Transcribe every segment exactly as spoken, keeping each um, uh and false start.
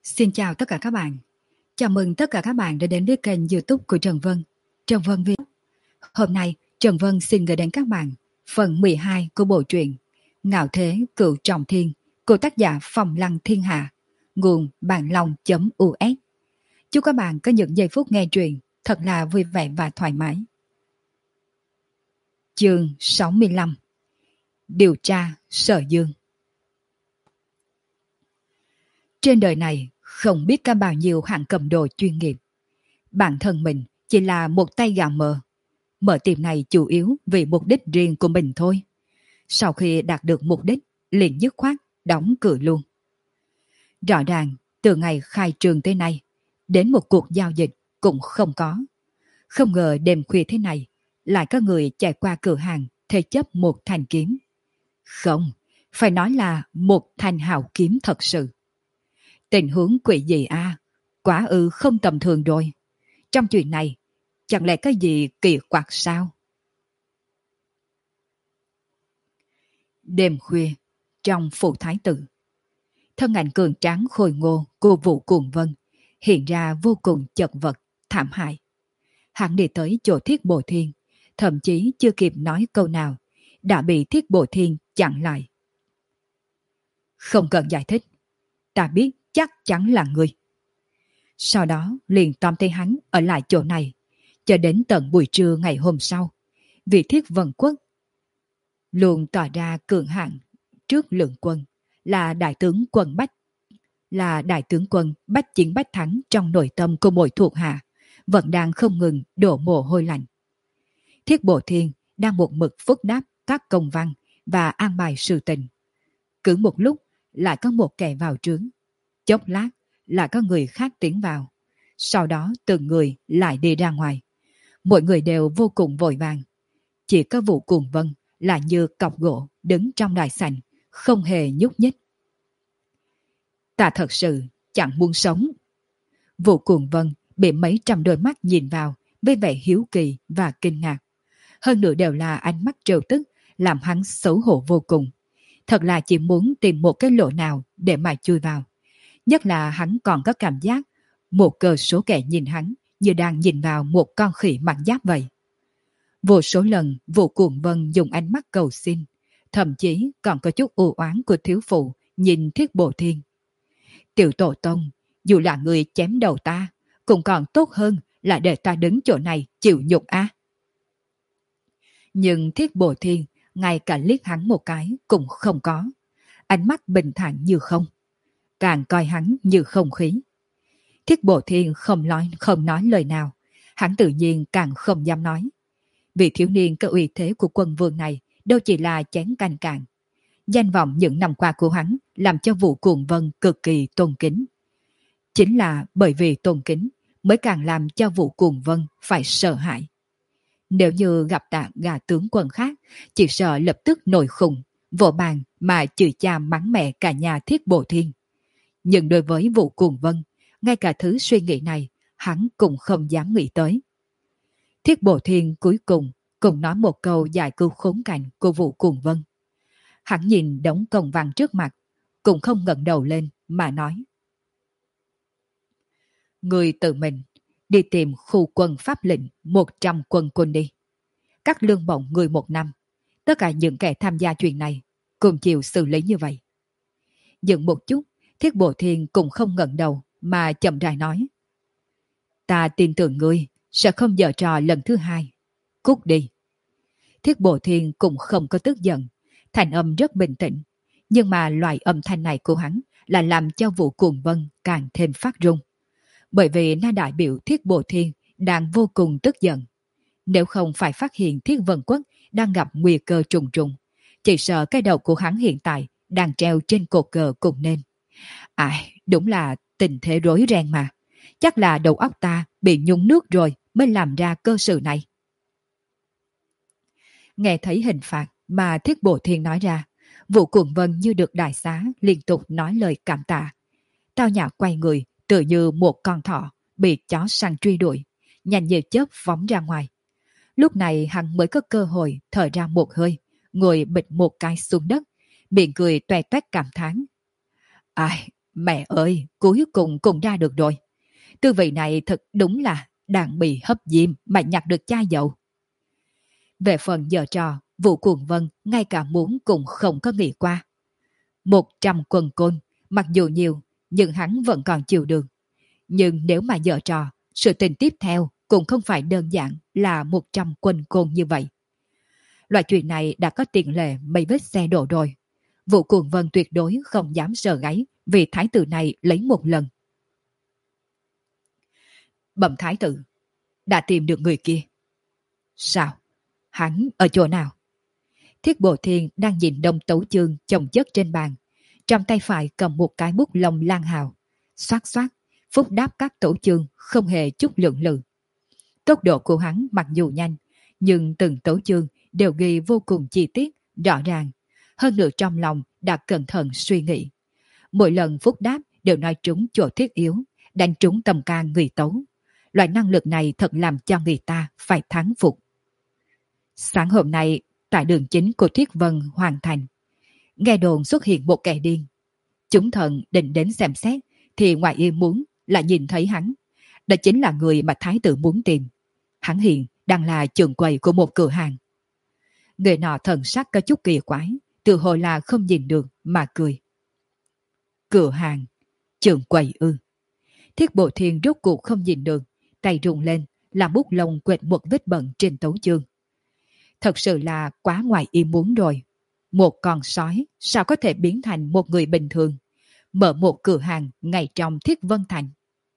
Xin chào tất cả các bạn. Chào mừng tất cả các bạn đã đến với kênh YouTube của Trần Vân. Trần Vân Viết. Hôm nay, Trần Vân xin gửi đến các bạn phần mười hai của bộ truyện Ngạo Thế Cựu Trọng Thiên của tác giả Phong Lăng Thiên Hạ, nguồn bạn long.us. Chúc các bạn có những giây phút nghe truyện thật là vui vẻ và thoải mái. Chương sáu mươi lăm. Điều tra Sở Dương. Trên đời này không biết có bao nhiêu hạng cầm đồ chuyên nghiệp. Bản thân mình chỉ là một tay gà mờ. Mở tiệm này chủ yếu vì mục đích riêng của mình thôi. Sau khi đạt được mục đích, liền dứt khoát đóng cửa luôn. Rõ ràng, từ ngày khai trường tới nay, đến một cuộc giao dịch cũng không có. Không ngờ đêm khuya thế này, lại có người chạy qua cửa hàng thế chấp một thanh kiếm. Không, phải nói là một thanh hào kiếm thật sự. Tình huống quỷ gì a, quả ư không tầm thường rồi. Trong chuyện này, chẳng lẽ có gì kỳ quặc sao? Đêm khuya, trong phủ thái tử, thân ảnh cường tráng khôi ngô của Vũ Cuồng Vân hiện ra vô cùng chật vật, thảm hại. Hắn đi tới chỗ Thiết Bồ Thiên, thậm chí chưa kịp nói câu nào, đã bị Thiết Bồ Thiên chặn lại. Không cần giải thích, ta biết chắc chắn là ngươi. Sau đó liền tóm tay hắn ở lại chỗ này, cho đến tận buổi trưa ngày hôm sau. Vị Thiết Vân Quốc luôn tỏ ra cường hãn trước lượng quân, là đại tướng quân Bách, là đại tướng quân Bách Chiến Bách Thắng trong nội tâm của mỗi thuộc hạ, vẫn đang không ngừng đổ mồ hôi lạnh. Thiết Bồ Thiên đang một mực phúc đáp các công văn và an bài sự tình. Cứ một lúc lại có một kẻ vào trướng, chốc lát lại có người khác tiến vào, sau đó từng người lại đi ra ngoài. Mọi người đều vô cùng vội vàng. Chỉ có Vũ Cuồng Vân là như cọc gỗ đứng trong đại sảnh, không hề nhúc nhích. Ta thật sự chẳng muốn sống. Vũ Cuồng Vân bị mấy trăm đôi mắt nhìn vào với vẻ hiếu kỳ và kinh ngạc. Hơn nữa đều là ánh mắt trêu tức, làm hắn xấu hổ vô cùng. Thật là chỉ muốn tìm một cái lỗ nào để mà chui vào. Nhất là hắn còn có cảm giác một cơ số kẻ nhìn hắn như đang nhìn vào một con khỉ mặc giáp vậy. Vô số lần Vũ Cuồng Vân dùng ánh mắt cầu xin, thậm chí còn có chút u oán của thiếu phụ nhìn Thiết Bồ Thiên. Tiểu tổ tông, dù là người chém đầu ta, cũng còn tốt hơn là để ta đứng chỗ này chịu nhục á. Nhưng Thiết Bồ Thiên ngay cả liếc hắn một cái cũng không có. Ánh mắt bình thản như không, càng coi hắn như không khí. Thiết Bồ Thiên không nói, không nói lời nào, hắn tự nhiên càng không dám nói. Vị thiếu niên có uy thế của quân vương này đâu chỉ là chén canh cạn. Danh vọng những năm qua của hắn làm cho Vũ Cuồng Vân cực kỳ tôn kính. Chính là bởi vì tôn kính mới càng làm cho Vũ Cuồng Vân phải sợ hãi. Nếu như gặp tạ gà tướng quân khác, chỉ sợ lập tức nổi khùng, vỗ bàn mà chửi cha mắng mẹ cả nhà Thiết Bồ Thiên. Nhưng đối với Vũ Cuồng Vân, ngay cả thứ suy nghĩ này hắn cũng không dám nghĩ tới. Thiết Bồ Thiên cuối cùng cũng nói một câu giải cứu khốn cảnh của Vũ Cuồng Vân. Hắn nhìn đống công văn trước mặt, cũng không ngẩng đầu lên mà nói: Người tự mình đi tìm khu quân pháp lệnh một trăm quân quân đi. Các lương bổng người một năm, tất cả những kẻ tham gia chuyện này cùng chịu xử lý như vậy. Dừng một chút, Thiết Bồ Thiên cũng không ngẩng đầu mà chậm rãi nói: Ta tin tưởng ngươi sẽ không giở trò lần thứ hai. Cút đi. Thiết Bồ Thiên cũng không có tức giận, thành âm rất bình tĩnh, nhưng mà loại âm thanh này của hắn là làm cho Vũ Cuồng Vân càng thêm phát run. Bởi vì nó đại biểu Thiết Bồ Thiên đang vô cùng tức giận. Nếu không phải phát hiện Thiết Vân Quốc đang gặp nguy cơ trùng trùng, chỉ sợ cái đầu của hắn hiện tại đang treo trên cột cờ cùng nên. Ai, đúng là tình thế rối ren mà. Chắc là đầu óc ta bị nhúng nước rồi mới làm ra cơ sự này. Nghe thấy hình phạt mà Thiết Bồ Thiên nói ra, Vũ Cuồng Vân như được đại xá liên tục nói lời cảm tạ. Tao nhã quay người tựa như một con thỏ bị chó săn truy đuổi, nhanh như chớp phóng ra ngoài. Lúc này hắn mới có cơ hội thở ra một hơi, ngồi bịch một cái xuống đất, miệng cười toe toét cảm thán. Ai, Mẹ ơi, cuối cùng cùng ra được rồi. Tư vị này thật đúng là đang bị hấp diêm mà nhặt được chai dầu. Về phần giờ trò, Vũ Cuồng Vân ngay cả muốn cũng không có nghĩ qua. Một trăm quân côn, mặc dù nhiều, nhưng hắn vẫn còn chịu được. Nhưng nếu mà giờ trò, sự tình tiếp theo cũng không phải đơn giản là một trăm quân côn như vậy. Loại chuyện này đã có tiền lệ mấy vết xe đổ rồi. Vũ Cuồng Vân tuyệt đối không dám sờ gáy vì thái tử này lấy một lần. Bẩm thái tử, đã tìm được người kia. Sao? Hắn ở chỗ nào? Thiết Bộ Thiên đang nhìn Đông Tấu Chương chồng chất trên bàn. Trong tay phải cầm một cái bút lông lan hào. Xoát xoát, phúc đáp các tấu chương không hề chút lượng lự. Tốc độ của hắn mặc dù nhanh, nhưng từng tấu chương đều ghi vô cùng chi tiết, rõ ràng. Hơn nữa trong lòng đã cẩn thận suy nghĩ. Mỗi lần phúc đáp đều nói trúng chỗ thiết yếu, đánh trúng tầm can người tấu. Loại năng lực này thật làm cho người ta phải thán phục. Sáng hôm nay, tại đường chính của Thiết Vân hoàn thành, nghe đồn xuất hiện một kẻ điên. Chúng thần định đến xem xét, thì ngoài ý muốn là nhìn thấy hắn. Đó chính là người mà thái tử muốn tìm. Hắn hiện đang là trưởng quầy của một cửa hàng. Người nọ thần sắc có chút kỳ quái, từ hồi là không nhìn được mà cười. Cửa hàng, trưởng quầy ư? Thiết Bộ Thiên rốt cuộc không nhìn được, tay rung lên, làm bút lông quệt một vết bẩn trên tấu chương. Thật sự là quá ngoài ý muốn rồi. Một con sói sao có thể biến thành một người bình thường, mở một cửa hàng ngay trong Thiết Vân Thành.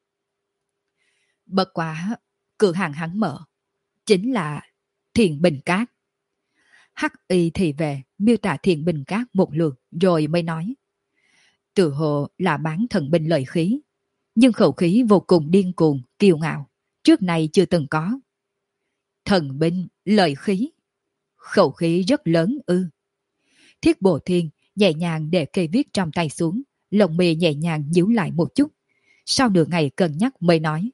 Bất quá, cửa hàng hắn mở chính là Thiền Bình Cát. Hắc Y thì về miêu tả Thiền Bình Cát một lượt rồi mới nói. Tự hồ là bán thần binh lợi khí, nhưng khẩu khí vô cùng điên cuồng, kiêu ngạo, trước này chưa từng có. Thần binh lợi khí, khẩu khí rất lớn ư? Thiết Bộ Thiên nhẹ nhàng để cây viết trong tay xuống, lông mi nhẹ nhàng nhíu lại một chút. Sau nửa ngày cân nhắc mới nói.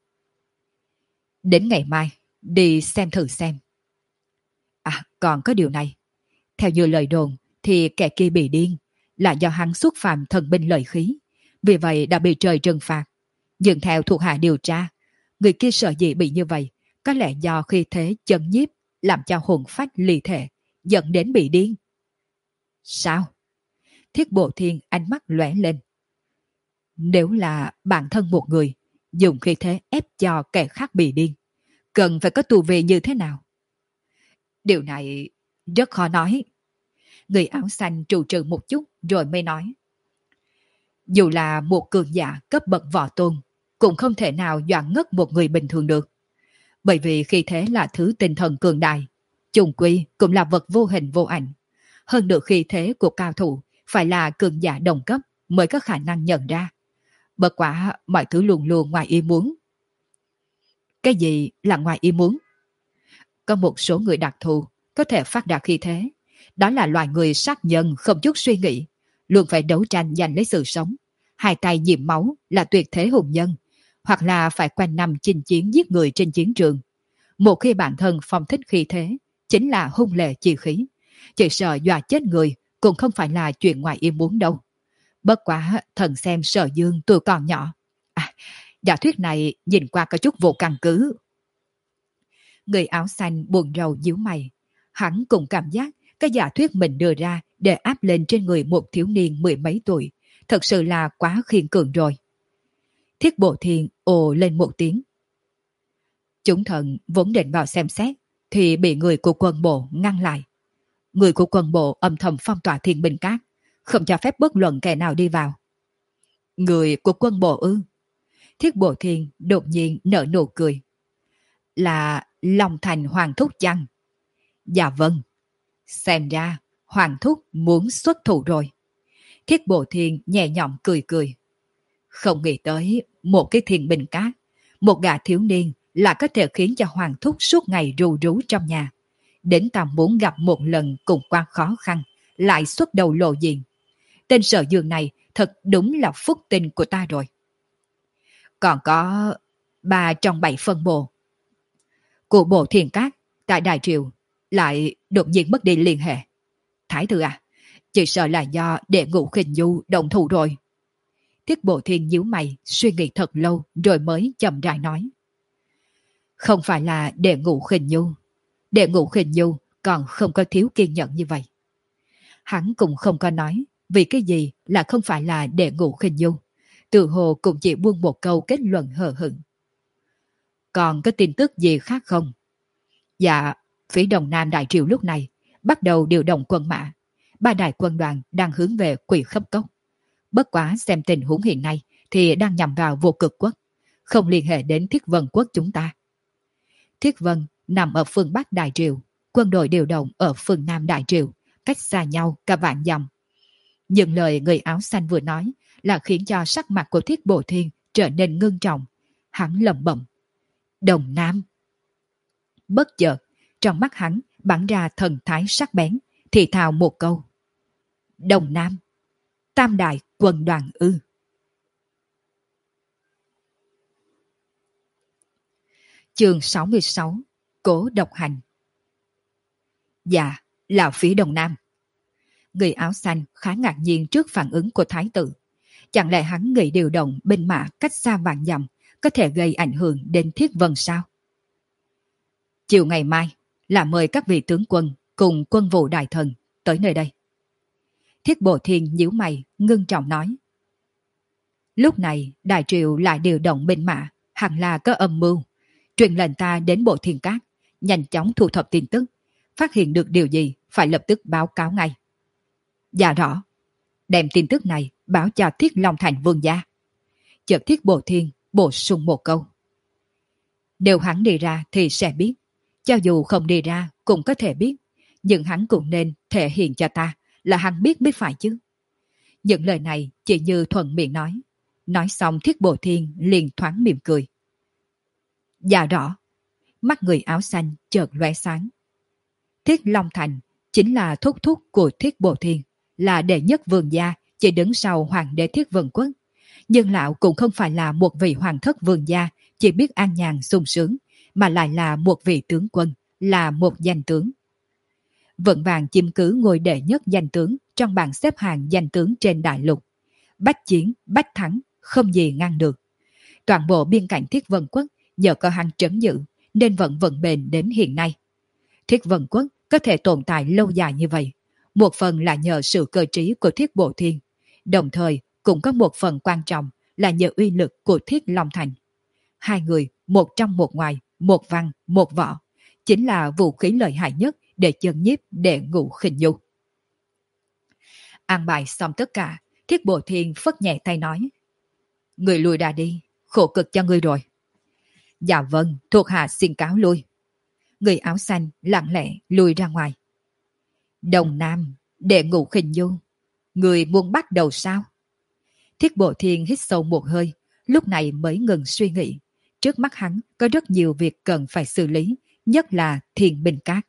Đến ngày mai, đi xem thử xem. À, còn có điều này. Theo như lời đồn, thì kẻ kia bị điên, là do hắn xúc phạm thần binh lợi khí. Vì vậy đã bị trời trừng phạt. Nhưng theo thuộc hạ điều tra, người kia sợ gì bị như vậy, có lẽ do khi thế chấn nhiếp, làm cho hồn phách ly thể, dẫn đến bị điên. Sao? Thiết Bộ Thiên ánh mắt lóe lên. Nếu là bản thân một người, dùng khi thế ép cho kẻ khác bị điên, cần phải có tu vi như thế nào? Điều này rất khó nói. Người áo xanh trụ trừ một chút rồi mới nói. Dù là một cường giả cấp bậc võ tôn, cũng không thể nào dọa ngất một người bình thường được. Bởi vì khi thế là thứ tinh thần cường đại, trùng quy cũng là vật vô hình vô ảnh. Hơn nữa khi thế của cao thủ phải là cường giả đồng cấp mới có khả năng nhận ra. Bất quả mọi thứ luôn luôn ngoài ý muốn. Cái gì là ngoài ý muốn? Có một số người đặc thù có thể phát đạt khi thế. Đó là loài người sát nhân không chút suy nghĩ, luôn phải đấu tranh giành lấy sự sống. Hai tay nhiễm máu là tuyệt thế hùng nhân, hoặc là phải quanh năm chinh chiến giết người trên chiến trường. Một khi bản thân phong thích khi thế, chính là hung lệ chi khí. Chỉ sợ dọa chết người cũng không phải là chuyện ngoài ý muốn đâu. Bất quá thần xem Sở Dương tuổi còn nhỏ. À, giả thuyết này nhìn qua có chút vô căn cứ. Người áo xanh buồn rầu nhíu mày. Hắn cũng cảm giác cái giả thuyết mình đưa ra để áp lên trên người một thiếu niên mười mấy tuổi thật sự là quá khiên cường rồi. Thiết Bộ Thiên ồ lên một tiếng. Chúng thần vốn định vào xem xét thì bị người của quân bộ ngăn lại. Người của quân bộ âm thầm phong tỏa Thiên Bình Cát, không cho phép bất luận kẻ nào đi vào. Người của quân bộ ư? Thiết Bộ Thiên đột nhiên nở nụ cười. Là Long Thành Hoàng Thúc chăng? Dạ vâng. Xem ra Hoàng Thúc muốn xuất thủ rồi. Thiết Bộ Thiên nhẹ nhõm cười cười. Không nghĩ tới một cái Thiên Bình Cát, một gã thiếu niên là có thể khiến cho Hoàng Thúc suốt ngày ru rú trong nhà. Đến ta muốn gặp một lần cũng quá khó khăn, lại xuất đầu lộ diện. Tên Sở Dương này thật đúng là phúc tinh của ta rồi. Còn có ba trong bảy phân bộ của bộ Thiên Cát tại Đại Triều lại đột nhiên mất đi liên hệ. Thái tử à, chỉ sợ là do đệ ngũ Khinh Du đồng thủ rồi. Thiết Bộ Thiên nhíu mày, suy nghĩ thật lâu rồi mới chậm rãi nói. Không phải là Đệ Ngũ Khinh Nhu. Đệ Ngũ Khinh Nhu còn không có thiếu kiên nhẫn như vậy. Hắn cũng không có nói vì cái gì là không phải là Đệ Ngũ Khinh Nhu. Tự hồ cũng chỉ buông một câu kết luận hờ hững. Còn có tin tức gì khác không? Dạ, phía Đông Nam Đại Triều lúc này bắt đầu điều động quân mã. Ba đại quân đoàn đang hướng về Quỷ Khấp Cốc. Bất quá xem tình huống hiện nay thì đang nhằm vào Vô Cực Quốc, không liên hệ đến Thiết Vân Quốc chúng ta. Thiết Vân nằm ở phương Bắc Đại Triều, quân đội điều động ở phương Nam Đại Triều, cách xa nhau cả vạn dặm. Những lời người áo xanh vừa nói là khiến cho sắc mặt của Thiết Bộ Thiên trở nên ngưng trọng. Hắn lẩm bẩm. Đồng Nam. Bất chợt, trong mắt hắn bắn ra thần thái sắc bén, thì thào một câu. Đồng Nam. Tam đại quân đoàn ư. Chương sáu mươi sáu. Cố độc hành. Dạ, là phía Đông Nam. Người áo xanh khá ngạc nhiên trước phản ứng của Thái tử. Chẳng lẽ hắn nghĩ điều động binh mã cách xa vạn dặm có thể gây ảnh hưởng đến Thiết Vân sao? Chiều ngày mai là mời các vị tướng quân cùng quân vụ đại thần tới nơi đây. Thiết Bộ Thiên nhíu mày ngưng trọng nói. Lúc này Đại Triều lại điều động binh mã, hẳn là có âm mưu. Truyền lệnh ta đến Bộ Thiên Cát, nhanh chóng thu thập tin tức, phát hiện được điều gì phải lập tức báo cáo ngay. Dạ rõ, đem tin tức này báo cho Thiết Long Thành vương gia. Chợt Thiết Bộ Thiên bổ sung một câu. Nếu hắn đi ra thì sẽ biết, cho dù không đi ra cũng có thể biết, nhưng hắn cũng nên thể hiện cho ta là hắn biết biết phải chứ. Những lời này chỉ như thuận miệng nói. Nói xong Thiết Bộ Thiên liền thoáng mỉm cười. Dạ rõ. Mắt người áo xanh chợt lóe sáng. Thiết Long Thành chính là thúc thúc của Thiết Bộ Thiên, là đệ nhất vương gia chỉ đứng sau hoàng đế Thiết Vân Quốc. Nhưng lão cũng không phải là một vị hoàng thất vương gia chỉ biết an nhàn sung sướng, mà lại là một vị tướng quân, là một danh tướng. Vững vàng chiếm cứ ngôi đệ nhất danh tướng trong bảng xếp hạng danh tướng trên đại lục. Bách chiến, bách thắng, không gì ngăn được. Toàn bộ biên cảnh Thiết Vân Quốc nhờ có hắn trấn giữ nên vẫn vận bền đến hiện nay. Thiết Vân Quốc có thể tồn tại lâu dài như vậy, một phần là nhờ sự cơ trí của Thiết Bộ Thiên, đồng thời cũng có một phần quan trọng là nhờ uy lực của Thiết Long Thành. Hai người, một trong một ngoài, một văn, một võ, chính là vũ khí lợi hại nhất để chấn nhiếp Đệ Ngũ Khinh Nhu. An bài xong tất cả, Thiết Bộ Thiên phất nhẹ tay nói. Người lui ra đi, khổ cực cho ngươi rồi. Dạ vâng, thuộc hạ xin cáo lui. Người áo xanh lặng lẽ lui ra ngoài. Đồng Nam, Đệ Ngũ Khinh Nhu, người muốn bắt đầu sao? Thiết Bộ Thiên hít sâu một hơi, lúc này mới ngừng suy nghĩ. Trước mắt hắn có rất nhiều việc cần phải xử lý, nhất là Thiền Bình Cát.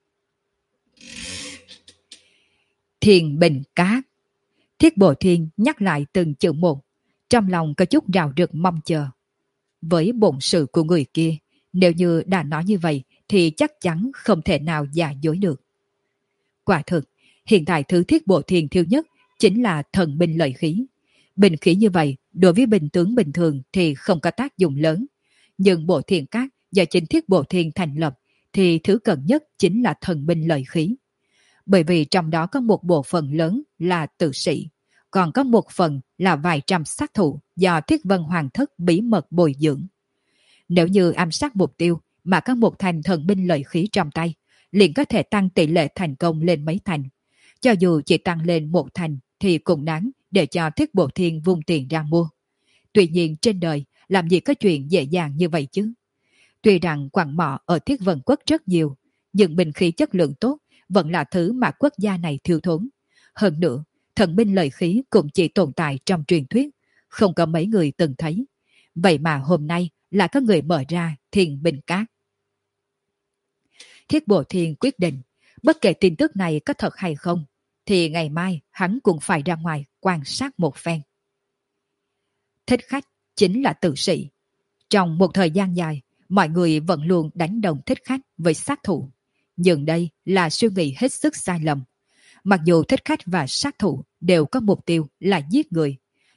Thiền Bình Cát. Thiết Bộ Thiên nhắc lại từng chữ một, trong lòng có chút rào rực mong chờ. Với bổn sự của người kia, nếu như đã nói như vậy thì chắc chắn không thể nào giả dối được. Quả thực, hiện tại thứ Thiết Bộ Thiên thiếu nhất chính là thần binh lợi khí. Binh khí như vậy đối với binh tướng bình thường thì không có tác dụng lớn. Nhưng Bộ Thiên Cát do chính Thiết Bộ Thiên thành lập thì thứ cần nhất chính là thần binh lợi khí. Bởi vì trong đó có một bộ phận lớn là tử sĩ, còn có một phần là vài trăm sát thủ do Thiết Vân Hoàng thất bí mật bồi dưỡng. Nếu như ám sát mục tiêu mà có một thành thần binh lợi khí trong tay, liền có thể tăng tỷ lệ thành công lên mấy thành. Cho dù chỉ tăng lên một thành thì cũng đáng để cho Thiết Bộ Thiên vung tiền ra mua. Tuy nhiên trên đời làm gì có chuyện dễ dàng như vậy chứ. Tuy rằng quặng mỏ ở Thiết Vân Quốc rất nhiều, nhưng binh khí chất lượng tốt vẫn là thứ mà quốc gia này thiếu thốn. Hơn nữa, thần binh lợi khí cũng chỉ tồn tại trong truyền thuyết, không có mấy người từng thấy. Vậy mà hôm nay là có người mở ra Thiền Bình Cát. Thiết Bộ Thiên quyết định, bất kể tin tức này có thật hay không, thì ngày mai hắn cũng phải ra ngoài quan sát một phen. Thích khách chính là tử sĩ. Trong một thời gian dài, mọi người vẫn luôn đánh đồng thích khách với sát thủ. Nhưng đây là suy nghĩ hết sức sai lầm. Mặc dù thích khách và sát thủ đều có mục tiêu là giết người,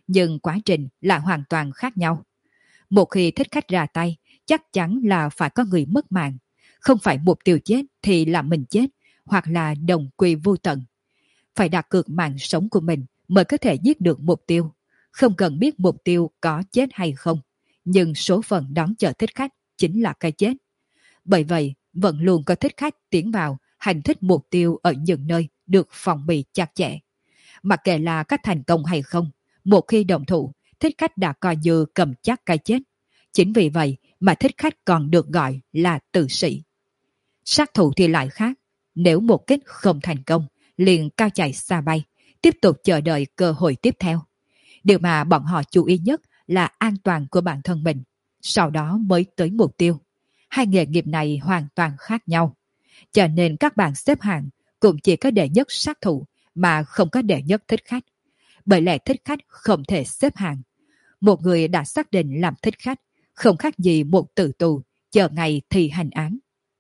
nhưng quá trình là hoàn toàn khác nhau. Một khi thích khách ra tay, chắc chắn là phải có người mất mạng. Không phải mục tiêu chết thì là mình chết, hoặc là đồng quy vô tận. Phải đặt cược mạng sống của mình mới có thể giết được mục tiêu. Không cần biết mục tiêu có chết hay không, nhưng số phận đón chờ thích khách chính là cái chết. Bởi vậy, vẫn luôn có thích khách tiến vào hành thích mục tiêu ở những nơi được phòng bị chặt chẽ. Mặc kệ là có thành công hay không, một khi động thủ, thích khách đã coi như cầm chắc cái chết. Chính vì vậy mà thích khách còn được gọi là tử sĩ. Sát thủ thì lại khác, nếu một kích không thành công, liền cao chạy xa bay, tiếp tục chờ đợi cơ hội tiếp theo. Điều mà bọn họ chú ý nhất là an toàn của bản thân mình, sau đó mới tới mục tiêu. Hai nghề nghiệp này hoàn toàn khác nhau. Cho nên các bạn xếp hạng cũng chỉ có đệ nhất sát thủ mà không có đệ nhất thích khách. Bởi lẽ thích khách không thể xếp hạng. Một người đã xác định làm thích khách, không khác gì một tử tù, chờ ngày thi hành án.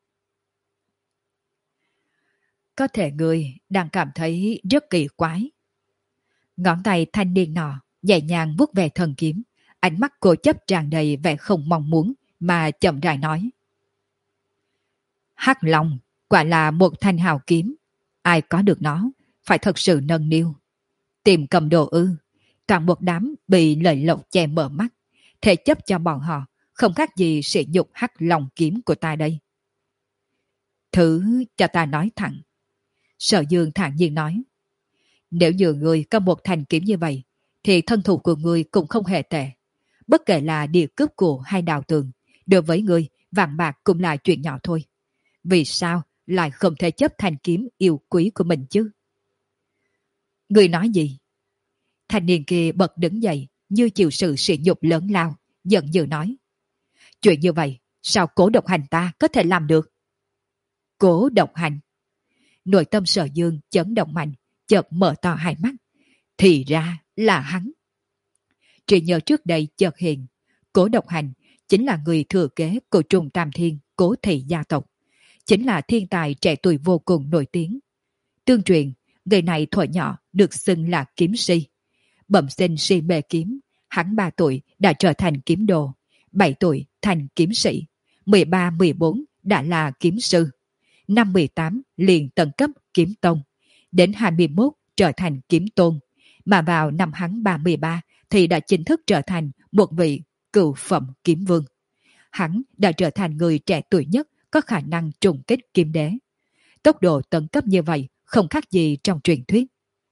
Có thể người đang cảm thấy rất kỳ quái. Ngón tay thanh niên nọ nhẹ nhàng vuốt về thần kiếm, ánh mắt cô chấp tràn đầy vẻ không mong muốn mà chậm rãi nói. Hắc Long quả là một thanh hào kiếm, ai có được nó phải thật sự nâng niu. Tìm cầm đồ ư, toàn một đám bị lợi lộc che mở mắt, thể chấp cho bọn họ không khác gì sỉ nhục Hắc Long kiếm của ta đây. Thứ cho ta nói thẳng. Sở Dương thản nhiên nói. Nếu như người có một thanh kiếm như vậy, thì thân thủ của người cũng không hề tệ. Bất kể là địa cướp của hay đào tường, đối với người, vàng bạc cũng là chuyện nhỏ thôi. Vì sao lại không thể chấp thanh kiếm yêu quý của mình chứ? Người nói gì? Thanh niên kia bật đứng dậy, như chịu sự sỉ nhục lớn lao, giận dữ nói. Chuyện như vậy, sao Cố Độc Hành ta có thể làm được? Cố Độc Hành. Nội tâm Sở Dương chấn động mạnh, chợt mở to hai mắt. Thì ra là hắn. Chỉ nhớ trước đây chợt hiện, Cố Độc Hành chính là người thừa kế của Trung Tam Thiên Cố thị gia tộc, chính là thiên tài trẻ tuổi vô cùng nổi tiếng. Tương truyền, người này thuở nhỏ được xưng là kiếm si. Bẩm sinh si mê kiếm, hắn ba tuổi đã trở thành kiếm đồ, bảy tuổi thành kiếm sĩ, mười ba mười bốn đã là kiếm sư, năm mười tám liền tận cấp kiếm tông, đến hai mươi mốt trở thành kiếm tôn, mà vào năm hắn ba mươi ba thì đã chính thức trở thành một vị cựu phẩm kiếm vương. Hắn đã trở thành người trẻ tuổi nhất có khả năng trùng kích kiếm đế. Tốc độ tấn cấp như vậy không khác gì trong truyền thuyết.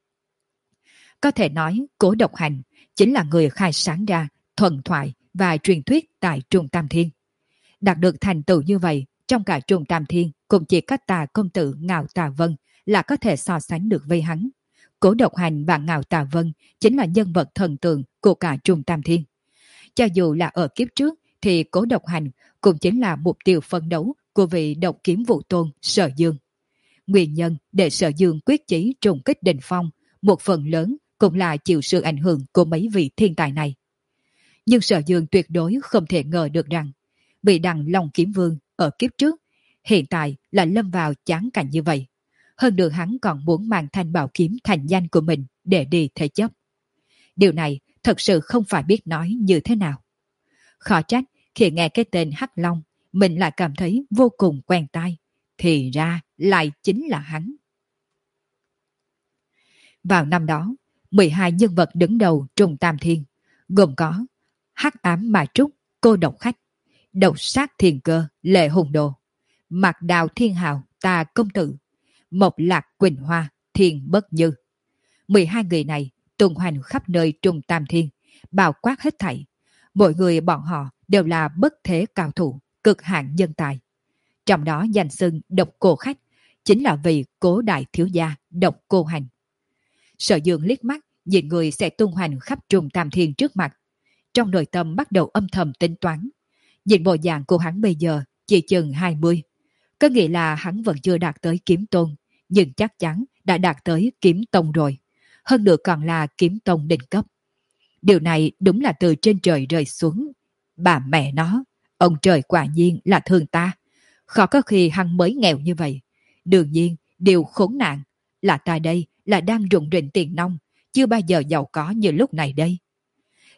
Có thể nói Cố Độc Hành chính là người khai sáng ra thuần thoại và truyền thuyết tại Trung Tam Thiên. Đạt được thành tựu như vậy, trong cả Trung Tam Thiên cũng chỉ có Tà công tử Ngạo Tà Vân là có thể so sánh được với hắn. Cố Độc Hành và Ngạo Tà Vân chính là nhân vật thần tượng của cả Trung Tam Thiên. Cho dù là ở kiếp trước thì Cố Độc Hành cũng chính là mục tiêu phấn đấu của vị độc kiếm vũ tôn Sở Dương. Nguyên nhân để Sở Dương quyết chí trùng kích đỉnh phong, một phần lớn cũng là chịu sự ảnh hưởng của mấy vị thiên tài này. Nhưng Sở Dương tuyệt đối không thể ngờ được rằng vị Đằng Long Kiếm Vương ở kiếp trước hiện tại là lâm vào chán cảnh như vậy. Hơn nữa hắn còn muốn mang thanh bảo kiếm thành danh của mình để đi thế chấp. Điều này thật sự không phải biết nói như thế nào. Khó trách khi nghe cái tên Hắc Long, mình lại cảm thấy vô cùng quen tai. Thì ra lại chính là hắn. Vào năm đó, mười hai nhân vật đứng đầu Trung Tam Thiên, gồm có Hắc Ám Mà Trúc, Cô Độc Khách, Độc Sát Thiên Cơ, Lệ Hùng Đồ, Mạc Đào Thiên Hào, Tà Công Tử, Mộc Lạc Quỳnh Hoa, Thiên Bất Như. mười hai người này tung hoành khắp nơi Trung Tam Thiên, bao quát hết thảy. Mỗi người bọn họ đều là bất thế cao thủ, cực hạn nhân tài. Trong đó danh xưng Độc Cô Khách chính là vị Cố đại thiếu gia Độc Cô Hành. Sở Dương liếc mắt nhìn người sẽ tung hoành khắp Trung Tam Thiên trước mặt, trong nội tâm bắt đầu âm thầm tính toán. Nhìn bộ dạng của hắn bây giờ chỉ chừng hai mươi, có nghĩa là hắn vẫn chưa đạt tới kiếm tôn, nhưng chắc chắn đã đạt tới kiếm tông rồi, hơn nữa còn là kiếm tông đỉnh cấp. Điều này đúng là từ trên trời rơi xuống. Bà mẹ nó, ông trời quả nhiên là thương ta. Khó có khi hắn mới nghèo như vậy. Đương nhiên, điều khốn nạn là ta đây là đang rụng rịnh tiền nong, chưa bao giờ giàu có như lúc này đây.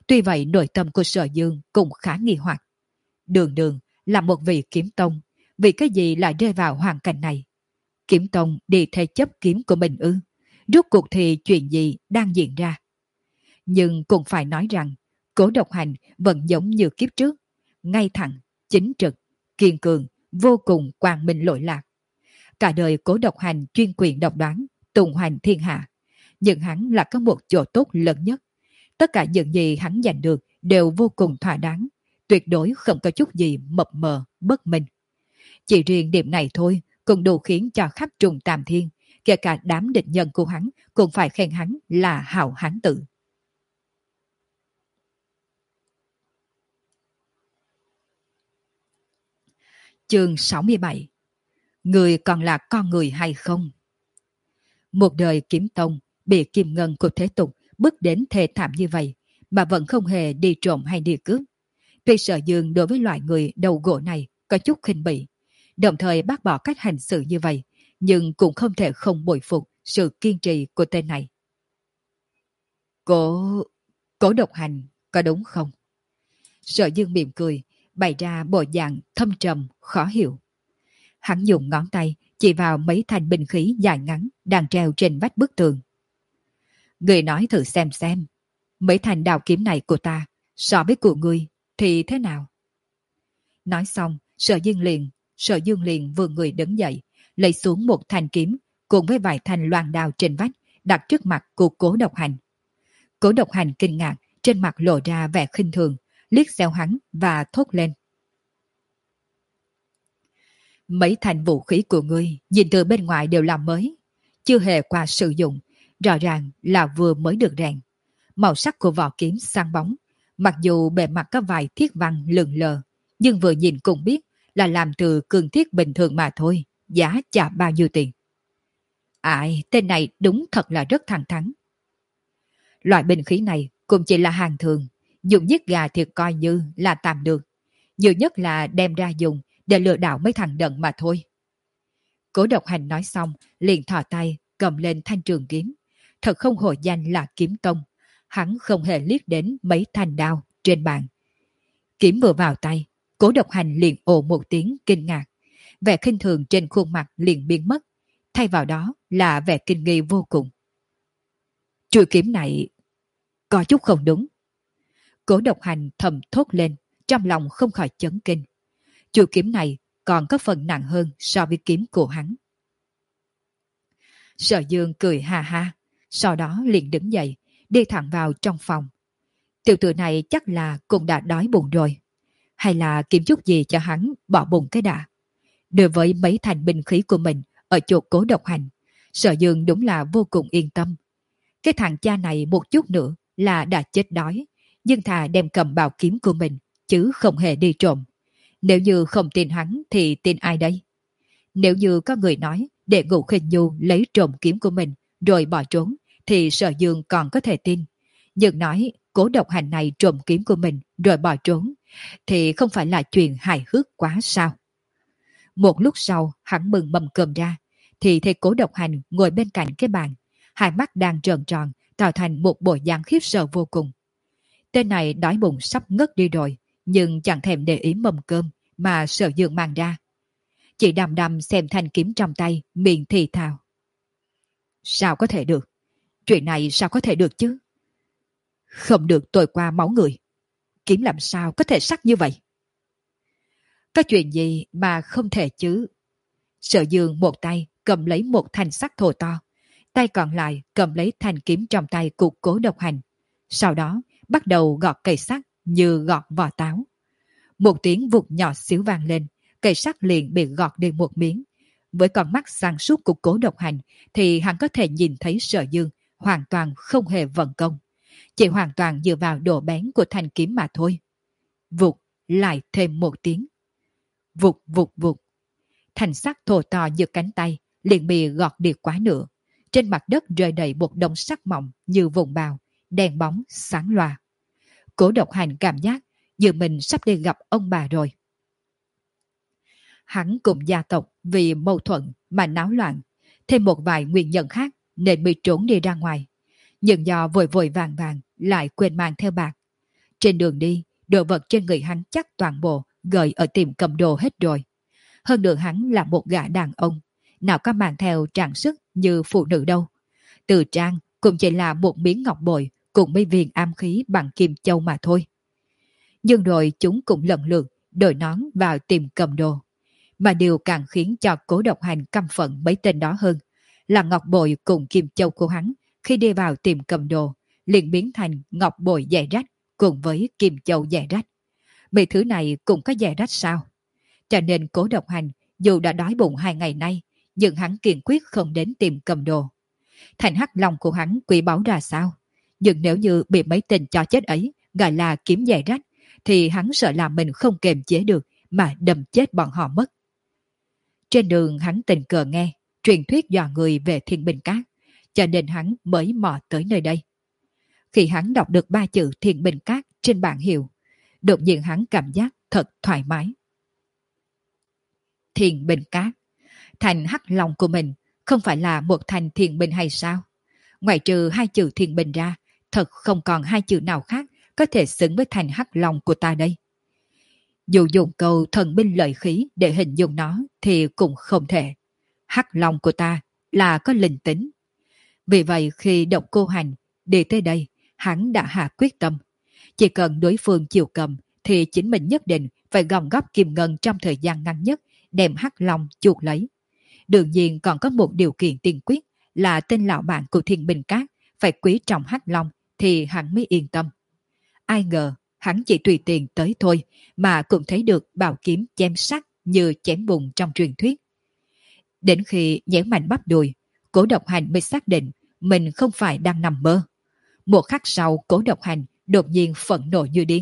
Tuy vậy nội tâm của Sở Dương cũng khá nghi hoặc. Đường đường là một vị kiếm tông, vì cái gì lại rơi vào hoàn cảnh này? Kiếm tông đi theo chấp kiếm của mình ư? Rốt cuộc thì chuyện gì đang diễn ra? Nhưng cũng phải nói rằng, Cố Độc Hành vẫn giống như kiếp trước, ngay thẳng, chính trực, kiên cường, vô cùng quang minh lỗi lạc. Cả đời Cố Độc Hành chuyên quyền độc đoán, tung hoành thiên hạ. Nhưng hắn là có một chỗ tốt lớn nhất. Tất cả những gì hắn giành được đều vô cùng thỏa đáng, tuyệt đối không có chút gì mập mờ, bất minh. Chỉ riêng điểm này thôi cũng đủ khiến cho khắp trùng tam thiên, kể cả đám địch nhân của hắn cũng phải khen hắn là hào hán tử. Chương sáu mươi bảy. Người còn là con người hay không? Một đời kiếm tông bị kim ngân của thế tục bước đến thê thảm như vậy mà vẫn không hề đi trộm hay đi cướp. Tuy Sở Dương đối với loại người đầu gỗ này có chút khinh bỉ, đồng thời bác bỏ cách hành xử như vậy, nhưng cũng không thể không bội phục sự kiên trì của tên này. Cố... Cố Độc Hành, có đúng không? Sở Dương mỉm cười, bày ra bộ dạng thâm trầm, khó hiểu. Hắn dùng ngón tay chỉ vào mấy thanh binh khí dài ngắn đang treo trên vách bức tường. Người nói thử xem xem, mấy thanh đào kiếm này của ta so với của ngươi thì thế nào? Nói xong, Sở Dương liền, Sở Dương liền vừa người đứng dậy, lấy xuống một thanh kiếm cùng với vài thanh loan đao trên vách đặt trước mặt của Cố Độc Hành. Cố Độc Hành kinh ngạc, trên mặt lộ ra vẻ khinh thường, liếc xéo hắn và thốt lên. Mấy thanh vũ khí của ngươi nhìn từ bên ngoài đều là mới, chưa hề qua sử dụng, rõ ràng là vừa mới được rèn. Màu sắc của vỏ kiếm sáng bóng, mặc dù bề mặt có vài thiết văn lừng lờ, nhưng vừa nhìn cũng biết là làm từ cương thiết bình thường mà thôi, giá chả bao nhiêu tiền. Ai, tên này đúng thật là rất thẳng thắn. Loại binh khí này cũng chỉ là hàng thường, dùng giết gà thì coi như là tạm được, nhiều nhất là đem ra dùng để lừa đảo mấy thằng đần mà thôi. Cố Độc Hành nói xong, liền thò tay cầm lên thanh trường kiếm. Thật không hổ danh là kiếm tông, hắn không hề liếc đến mấy thanh đao trên bàn. Kiếm vừa vào tay, Cố Độc Hành liền ồ một tiếng kinh ngạc, vẻ khinh thường trên khuôn mặt liền biến mất, thay vào đó là vẻ kinh nghi vô cùng. Chuôi kiếm này có chút không đúng. Cố Độc Hành thầm thốt lên, trong lòng không khỏi chấn kinh. Chuôi kiếm này còn có phần nặng hơn so với kiếm của hắn. Sở Dương cười ha ha, sau đó liền đứng dậy, đi thẳng vào trong phòng. Tiểu tử này chắc là cũng đã đói bụng rồi, hay là kiếm chút gì cho hắn bỏ bụng cái đã. Đối với mấy thành binh khí của mình ở chỗ Cố Độc Hành, Sở Dương đúng là vô cùng yên tâm. Cái thằng cha này một chút nữa là đã chết đói, nhưng thà đem cầm bảo kiếm của mình, chứ không hề đi trộm. Nếu như không tin hắn thì tin ai đây? Nếu như có người nói để Ngũ Khinh Nhu lấy trộm kiếm của mình rồi bỏ trốn, thì Sở Dương còn có thể tin. Nhưng nói Cố Độc Hành này trộm kiếm của mình rồi bỏ trốn, thì không phải là chuyện hài hước quá sao? Một lúc sau hắn mừng mầm cơm ra, thì thấy Cố Độc Hành ngồi bên cạnh cái bàn, hai mắt đang trợn tròn, tạo thành một bộ dáng khiếp sợ vô cùng. Tên này đói bụng sắp ngất đi rồi, nhưng chẳng thèm để ý mầm cơm mà Sở Dương mang ra. Chỉ đăm đăm xem thanh kiếm trong tay, miệng thì thào. Sao có thể được? Chuyện này sao có thể được chứ? Không được trôi qua máu người. Kiếm làm sao có thể sắc như vậy? Có chuyện gì mà không thể chứ? Sở Dương một tay cầm lấy một thanh sắt thô to, tay còn lại cầm lấy thanh kiếm trong tay của Cố Độc Hành. Sau đó bắt đầu gọt cây sắt như gọt vỏ táo. Một tiếng vụt nhỏ xíu vang lên, cây sắt liền bị gọt đi một miếng. Với con mắt sáng suốt của Cố Độc Hành thì hắn có thể nhìn thấy Sở Dương hoàn toàn không hề vận công, chỉ hoàn toàn dựa vào độ bén của thanh kiếm mà thôi. Vụt lại thêm một tiếng. Vụt vụt vụt. Thanh sắt thô to như cánh tay liền bị gọt đi quá nửa. Trên mặt đất rơi đầy một đống sắt mỏng như vùng bào, đèn bóng sáng loà. Cố Độc Hành cảm giác như mình sắp đi gặp ông bà rồi. Hắn cùng gia tộc vì mâu thuẫn mà náo loạn, thêm một vài nguyên nhân khác nên mới trốn đi ra ngoài. Nhưng do vội vội vàng vàng lại quên mang theo bạc. Trên đường đi, đồ vật trên người hắn chắc toàn bộ gửi ở tiệm cầm đồ hết rồi. Hơn nữa hắn là một gã đàn ông, nào có mang theo trang sức như phụ nữ đâu. Từ trang cũng chỉ là một miếng ngọc bội cùng mấy viên am khí bằng kim châu mà thôi. Nhưng rồi chúng cũng lần lượt đổi nón vào tiệm cầm đồ. Mà điều càng khiến cho Cố Độc Hành căm phẫn mấy tên đó hơn là ngọc bội cùng kim châu của hắn khi đi vào tiệm cầm đồ liền biến thành ngọc bội dè rách cùng với kim châu dè rách. Mấy thứ này cũng có dè rách sao? Cho nên Cố Độc Hành dù đã đói bụng hai ngày nay, nhưng hắn kiên quyết không đến tiệm cầm đồ. Thành hắc long của hắn quý báu ra sao? Nhưng nếu như bị mấy tên cho chết ấy gọi là kiếm dè rách, thì hắn sợ là mình không kềm chế được mà đâm chết bọn họ mất. Trên đường hắn tình cờ nghe truyền thuyết dò người về Thiên Bình Cát, cho nên hắn mới mò tới nơi đây. Khi hắn đọc được ba chữ Thiên Bình Cát trên bảng hiệu, đột nhiên hắn cảm giác thật thoải mái. Thiên Bình Cát, thành hắc long của mình không phải là một thành thiên bình hay sao? Ngoài trừ hai chữ thiên bình ra, thật không còn hai chữ nào khác có thể xứng với thành hắc long của ta đây. Dù dùng câu thần binh lợi khí để hình dung nó thì cũng không thể. Hắc long của ta là có linh tính. Vì vậy khi Độc Cô Hành đi tới đây, hắn đã hạ quyết tâm. Chỉ cần đối phương chịu cầm thì chính mình nhất định phải gom góp kim ngân trong thời gian ngắn nhất đem hắc long chuột lấy. Đương nhiên còn có một điều kiện tiên quyết là tên lão bạn của Thiên Bình Cát phải quý trọng hắc long thì hắn mới yên tâm. Ai ngờ hắn chỉ tùy tiền tới thôi mà cũng thấy được bảo kiếm chém sắt như chém bùn trong truyền thuyết. Đến khi nhéo mạnh bắp đùi, Cố Độc Hành mới xác định mình không phải đang nằm mơ. Một khắc sau, Cố Độc Hành đột nhiên phẫn nộ như điên.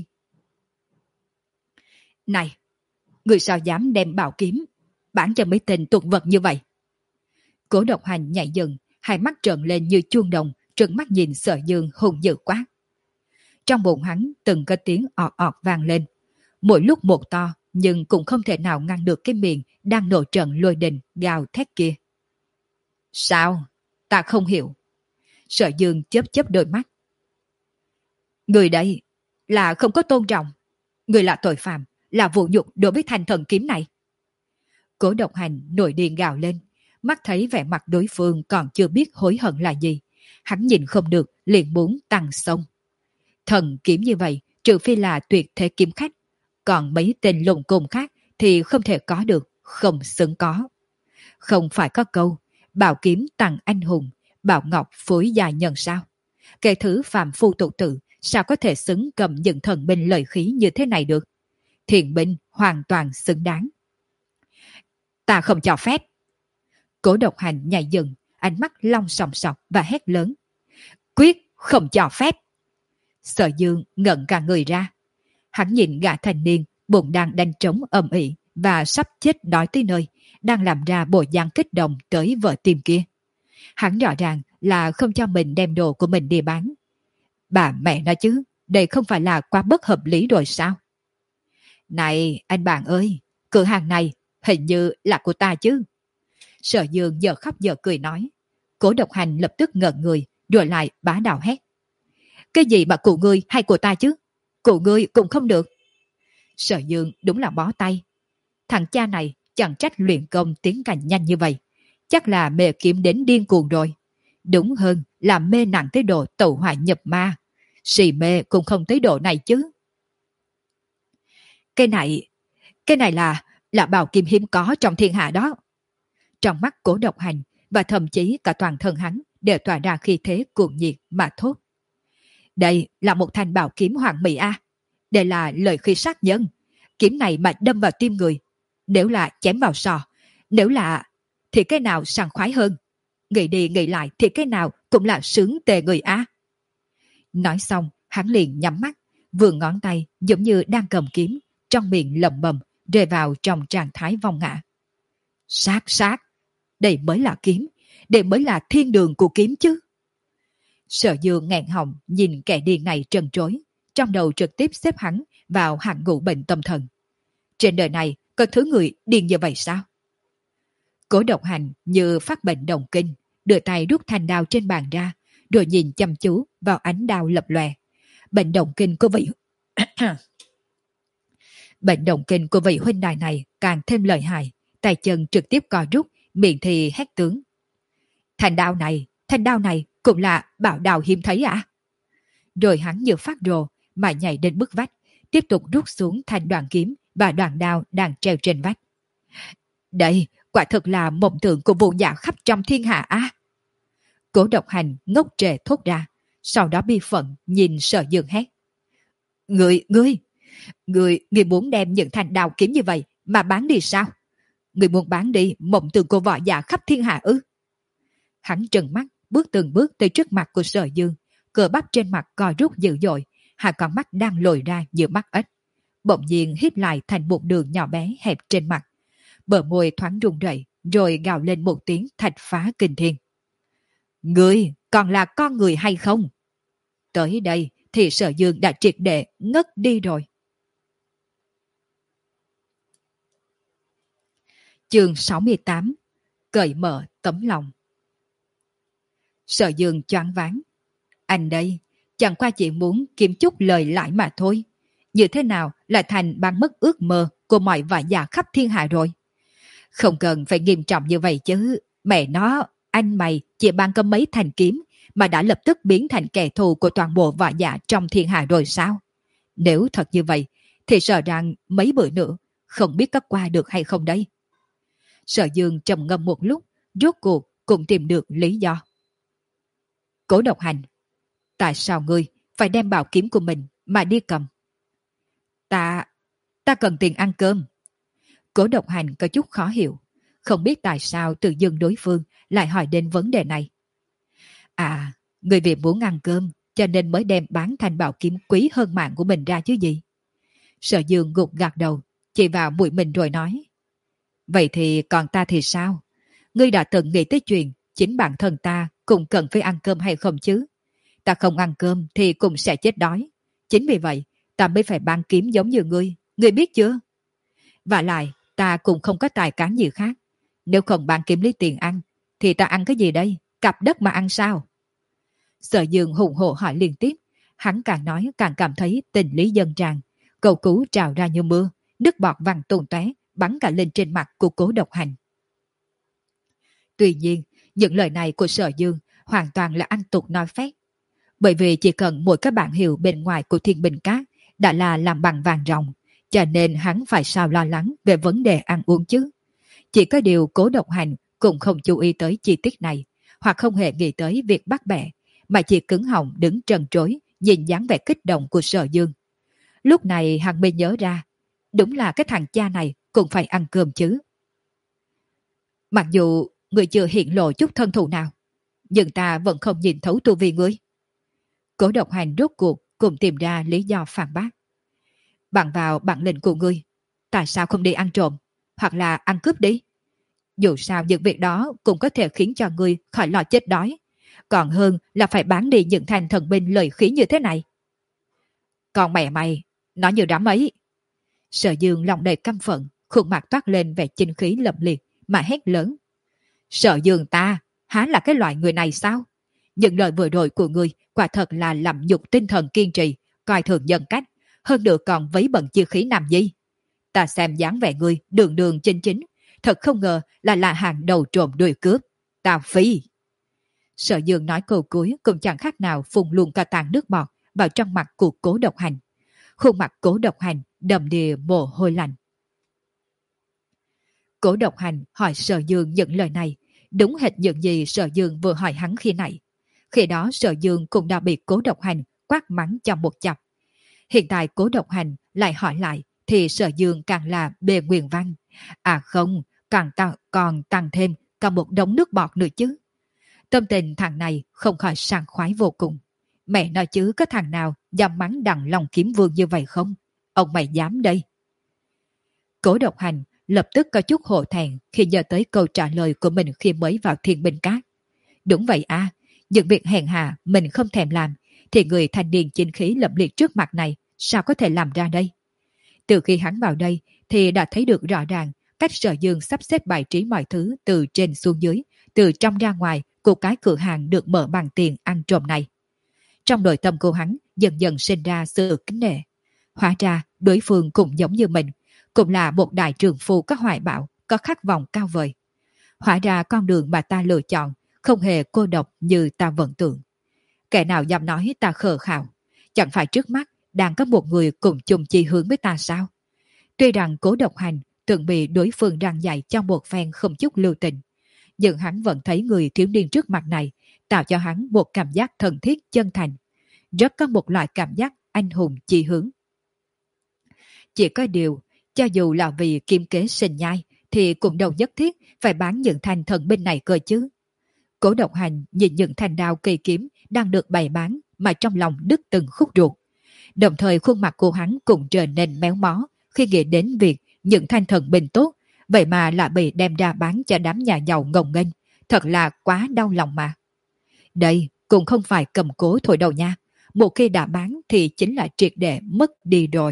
Này, người sao dám đem bảo kiếm bán cho mấy tên tuột vật như vậy? Cố Độc Hành nhảy dựng, hai mắt trợn lên như chuông đồng, trợn mắt nhìn Sở Dương hùng dữ quát. Trong bụng hắn từng có tiếng ọt ọt vang lên, mỗi lúc một to, nhưng cũng không thể nào ngăn được cái miệng đang nổi trận lôi đình gào thét kia. Sao? Ta không hiểu. Sở Dương chớp chớp đôi mắt. Người đây là không có tôn trọng. Người là tội phạm, là vụ nhục đối với thanh thần kiếm này. Cố Độc Hành nổi điên gào lên, mắt thấy vẻ mặt đối phương còn chưa biết hối hận là gì. Hắn nhìn không được, liền muốn tăng sông. Thần kiếm như vậy, trừ phi là tuyệt thế kiếm khách. Còn mấy tên lùng côn khác thì không thể có được, không xứng có. Không phải có câu, bảo kiếm tặng anh hùng, bảo ngọc phối gia nhân sao? Kẻ thứ phàm phu tục tử, sao có thể xứng cầm những thần binh lợi khí như thế này được? Thiền binh hoàn toàn xứng đáng. Ta không cho phép. Cố Độc Hành nhảy dựng, ánh mắt long sòng sọc và hét lớn. Quyết không cho phép. Sở Dương ngẩn cả người ra. Hắn nhìn gã thanh niên bụng đang đánh trống ầm ĩ và sắp chết đói tới nơi, đang làm ra bộ dáng kích động tới vợ tim kia. Hắn rõ ràng là không cho mình đem đồ của mình đi bán. Bà mẹ nói chứ, đây không phải là quá bất hợp lý rồi sao? Này anh bạn ơi, cửa hàng này hình như là của ta chứ. Sở Dương giờ khóc giờ cười nói. Cố Độc Hành lập tức ngẩn người, rồi lại bá đạo hét. Cái gì mà của ngươi hay của ta chứ? Của ngươi cũng không được. Sở Dương đúng là bó tay. Thằng cha này chẳng trách luyện công tiến cảnh nhanh như vậy. Chắc là mê kiếm đến điên cuồng rồi. Đúng hơn là mê nặng tới độ tẩu hỏa nhập ma. Xì mê cũng không tới độ này chứ. Cái này, cái này là, là bào kim hiếm có trong thiên hạ đó. Trong mắt Cố Độc Hành và thậm chí cả toàn thân hắn đều tỏa ra khí thế cuồng nhiệt mà thốt. Đây là một thanh bảo kiếm hoàng mỹ a. Đây là lời khi sát nhân. Kiếm này mà đâm vào tim người. Nếu là chém vào sọ, nếu là... thì cái nào sảng khoái hơn? Nghĩ đi nghĩ lại thì cái nào cũng là sướng tề người a. Nói xong, hắn liền nhắm mắt, vươn ngón tay giống như đang cầm kiếm, trong miệng lẩm bẩm rơi vào trong trạng thái vong ngã. Sát sát, đây mới là kiếm, đây mới là thiên đường của kiếm chứ. Sở Dương nghẹn họng nhìn kẻ điên này trần trối, trong đầu trực tiếp xếp hắn vào hạng ngũ bệnh tâm thần. Trên đời này có thứ người điên như vậy sao? Cố Độc Hành như phát bệnh động kinh, đưa tay rút thanh đao trên bàn ra, rồi nhìn chăm chú vào ánh đao lập lòe. Bệnh động kinh của vị Bệnh động kinh của vị huynh đài này càng thêm lợi hại, tay chân trực tiếp co rút, miệng thì hét tướng. Thanh đao này, thanh đao này cũng là bảo đao hiếm thấy à? Rồi hắn như phát rồ mà nhảy đến bức vách, tiếp tục rút xuống thanh đoạn kiếm và đoạn đao đang treo trên vách. Đây, quả thực là mộng tưởng của vũ giả khắp trong thiên hạ à? Cố Độc Hành ngốc trệ thốt ra, sau đó bi phận nhìn Sở Dương hét. Ngươi, ngươi, ngươi, ngươi muốn đem những thanh đao kiếm như vậy mà bán đi sao? Ngươi muốn bán đi mộng tưởng của võ giả khắp thiên hạ ư? Hắn trừng mắt, bước từng bước tới trước mặt của Sở Dương, cơ bắp trên mặt co rút dữ dội, hai con mắt đang lồi ra như mắt ếch. Bỗng nhiên hít lại thành một đường nhỏ bé hẹp trên mặt. Bờ môi thoáng rung rẩy, rồi gào lên một tiếng thạch phá kinh thiên. Ngươi còn là con người hay không? Tới đây thì Sở Dương đã triệt để ngất đi rồi. Chương sáu mươi tám. Cởi mở tấm lòng. Sở Dương choáng váng. Anh đây, chẳng qua chỉ muốn kiếm chút lời lãi mà thôi. Như thế nào lại thành bán mất ước mơ của mọi võ giả khắp thiên hạ rồi? Không cần phải nghiêm trọng như vậy chứ. Mẹ nó, anh mày chỉ bán có mấy thanh kiếm mà đã lập tức biến thành kẻ thù của toàn bộ võ giả trong thiên hạ rồi sao? Nếu thật như vậy, thì sợ rằng mấy bữa nữa không biết có qua được hay không đây. Sở Dương trầm ngâm một lúc, rốt cuộc cũng tìm được lý do. Cố Độc Hành, tại sao ngươi phải đem bảo kiếm của mình mà đi cầm? Ta, ta cần tiền ăn cơm. Cố Độc Hành có chút khó hiểu, không biết tại sao tự dưng đối phương lại hỏi đến vấn đề này. À, người vì muốn ăn cơm cho nên mới đem bán thanh bảo kiếm quý hơn mạng của mình ra chứ gì. Sở Dương gục gật đầu, chỉ vào mũi mình rồi nói. Vậy thì còn ta thì sao? Ngươi đã từng nghĩ tới chuyện chính bản thân ta cũng cần phải ăn cơm hay không chứ? Ta không ăn cơm thì cũng sẽ chết đói. Chính vì vậy, ta mới phải bán kiếm giống như ngươi. Ngươi biết chưa? Và lại, ta cũng không có tài cán gì khác. Nếu không bán kiếm lấy tiền ăn, thì ta ăn cái gì đây? Cặp đất mà ăn sao? Sở Dương hùng hổ hỏi liên tiếp. Hắn càng nói càng cảm thấy tình lý dâng tràn. Cầu cứu trào ra như mưa, nước bọt văng tung tóe bắn cả lên trên mặt của Cố Độc Hành. Tuy nhiên, những lời này của Sở Dương hoàn toàn là ăn tục nói phét. Bởi vì chỉ cần mỗi các bạn hiểu bên ngoài của Thiên Bình Cát đã là làm bằng vàng ròng, cho nên hắn phải sao lo lắng về vấn đề ăn uống chứ. Chỉ có điều Cố Độc Hành cũng không chú ý tới chi tiết này, hoặc không hề nghĩ tới việc bắt bẻ, mà chỉ cứng họng đứng trần trối nhìn dáng vẻ kích động của Sở Dương. Lúc này hắn mới nhớ ra, đúng là cái thằng cha này cũng phải ăn cơm chứ. Mặc dù người chưa hiện lộ chút thân thù nào, nhưng ta vẫn không nhìn thấu tu vi ngươi. Cố Độc Hành rốt cuộc cùng tìm ra lý do phản bác. Bằng vào bản lĩnh của ngươi, tại sao không đi ăn trộm, hoặc là ăn cướp đi? Dù sao những việc đó cũng có thể khiến cho ngươi khỏi lo chết đói, còn hơn là phải bán đi những thanh thần binh lợi khí như thế này. Còn mẹ mày, nói như đám ấy. Sở Dương lòng đầy căm phẫn, khuôn mặt toát lên vẻ chinh khí lậm liệt mà hét lớn. Sở Dương ta, há là cái loại người này sao? Những lời vừa rồi của ngươi quả thật là làm nhục tinh thần kiên trì, coi thường nhân cách, hơn nữa còn vấy bận chi khí làm gì. Ta xem dáng vẻ ngươi đường đường chính chính, thật không ngờ là là hàng đầu trộm đuổi cướp. Ta phi. Sở Dương nói câu cuối cũng chẳng khác nào phun luôn cả tàn nước bọt vào trong mặt của Cố Độc Hành. Khuôn mặt Cố Độc Hành đầm đìa mồ hôi lạnh. Cố Độc Hành hỏi Sở Dương những lời này, đúng hệt những gì Sở Dương vừa hỏi hắn khi nãy. Khi đó Sở Dương cũng đã bị Cố Độc Hành quát mắng cho một chập. Hiện tại Cố Độc Hành lại hỏi lại, thì Sở Dương càng là bề nguyền văn. À không, càng tăng, còn tăng thêm cả một đống nước bọt nữa chứ. Tâm tình thằng này không khỏi sảng khoái vô cùng. Mẹ nói chứ có thằng nào dám mắng đằng lòng kiếm vương như vậy không? Ông mày dám đây. Cố Độc Hành lập tức có chút hổ thẹn khi nhớ tới câu trả lời của mình khi mới vào Thiên Bình Cát. Đúng vậy à, những việc hèn hạ mình không thèm làm, thì người thanh niên chính khí lẫm liệt trước mặt này sao có thể làm ra đây? Từ khi hắn vào đây thì đã thấy được rõ ràng cách Sở Dương sắp xếp bài trí mọi thứ từ trên xuống dưới, từ trong ra ngoài của cái cửa hàng được mở bằng tiền ăn trộm này. Trong nội tâm của hắn dần dần sinh ra sự kính nể. Hóa ra đối phương cũng giống như mình, cũng là một đại trường phu có hoài bão, có khát vọng cao vời. Hóa ra con đường mà ta lựa chọn không hề cô độc như ta vẫn tưởng. Kẻ nào dám nói ta khờ khạo, chẳng phải trước mắt đang có một người cùng chung chí hướng với ta sao? Tuy rằng Cố Độc Hành từng bị đối phương răng dạy trong một phen không chút lưu tình, nhưng hắn vẫn thấy người thiếu niên trước mặt này tạo cho hắn một cảm giác thân thiết chân thành, rất có một loại cảm giác anh hùng chí hướng. Chỉ có điều, cho dù là vì kiếm kế sinh nhai, thì cũng đâu nhất thiết phải bán những thanh thần binh này cơ chứ. Cố Độc Hành nhìn những thanh đao kỳ kiếm đang được bày bán mà trong lòng đứt từng khúc ruột. Đồng thời khuôn mặt của hắn cũng trở nên méo mó khi nghĩ đến việc những thanh thần binh tốt, vậy mà lại bị đem ra bán cho đám nhà giàu ngông nghênh, thật là quá đau lòng mà. Đây cũng không phải cầm cố thôi đâu nha, một khi đã bán thì chính là triệt để mất đi rồi.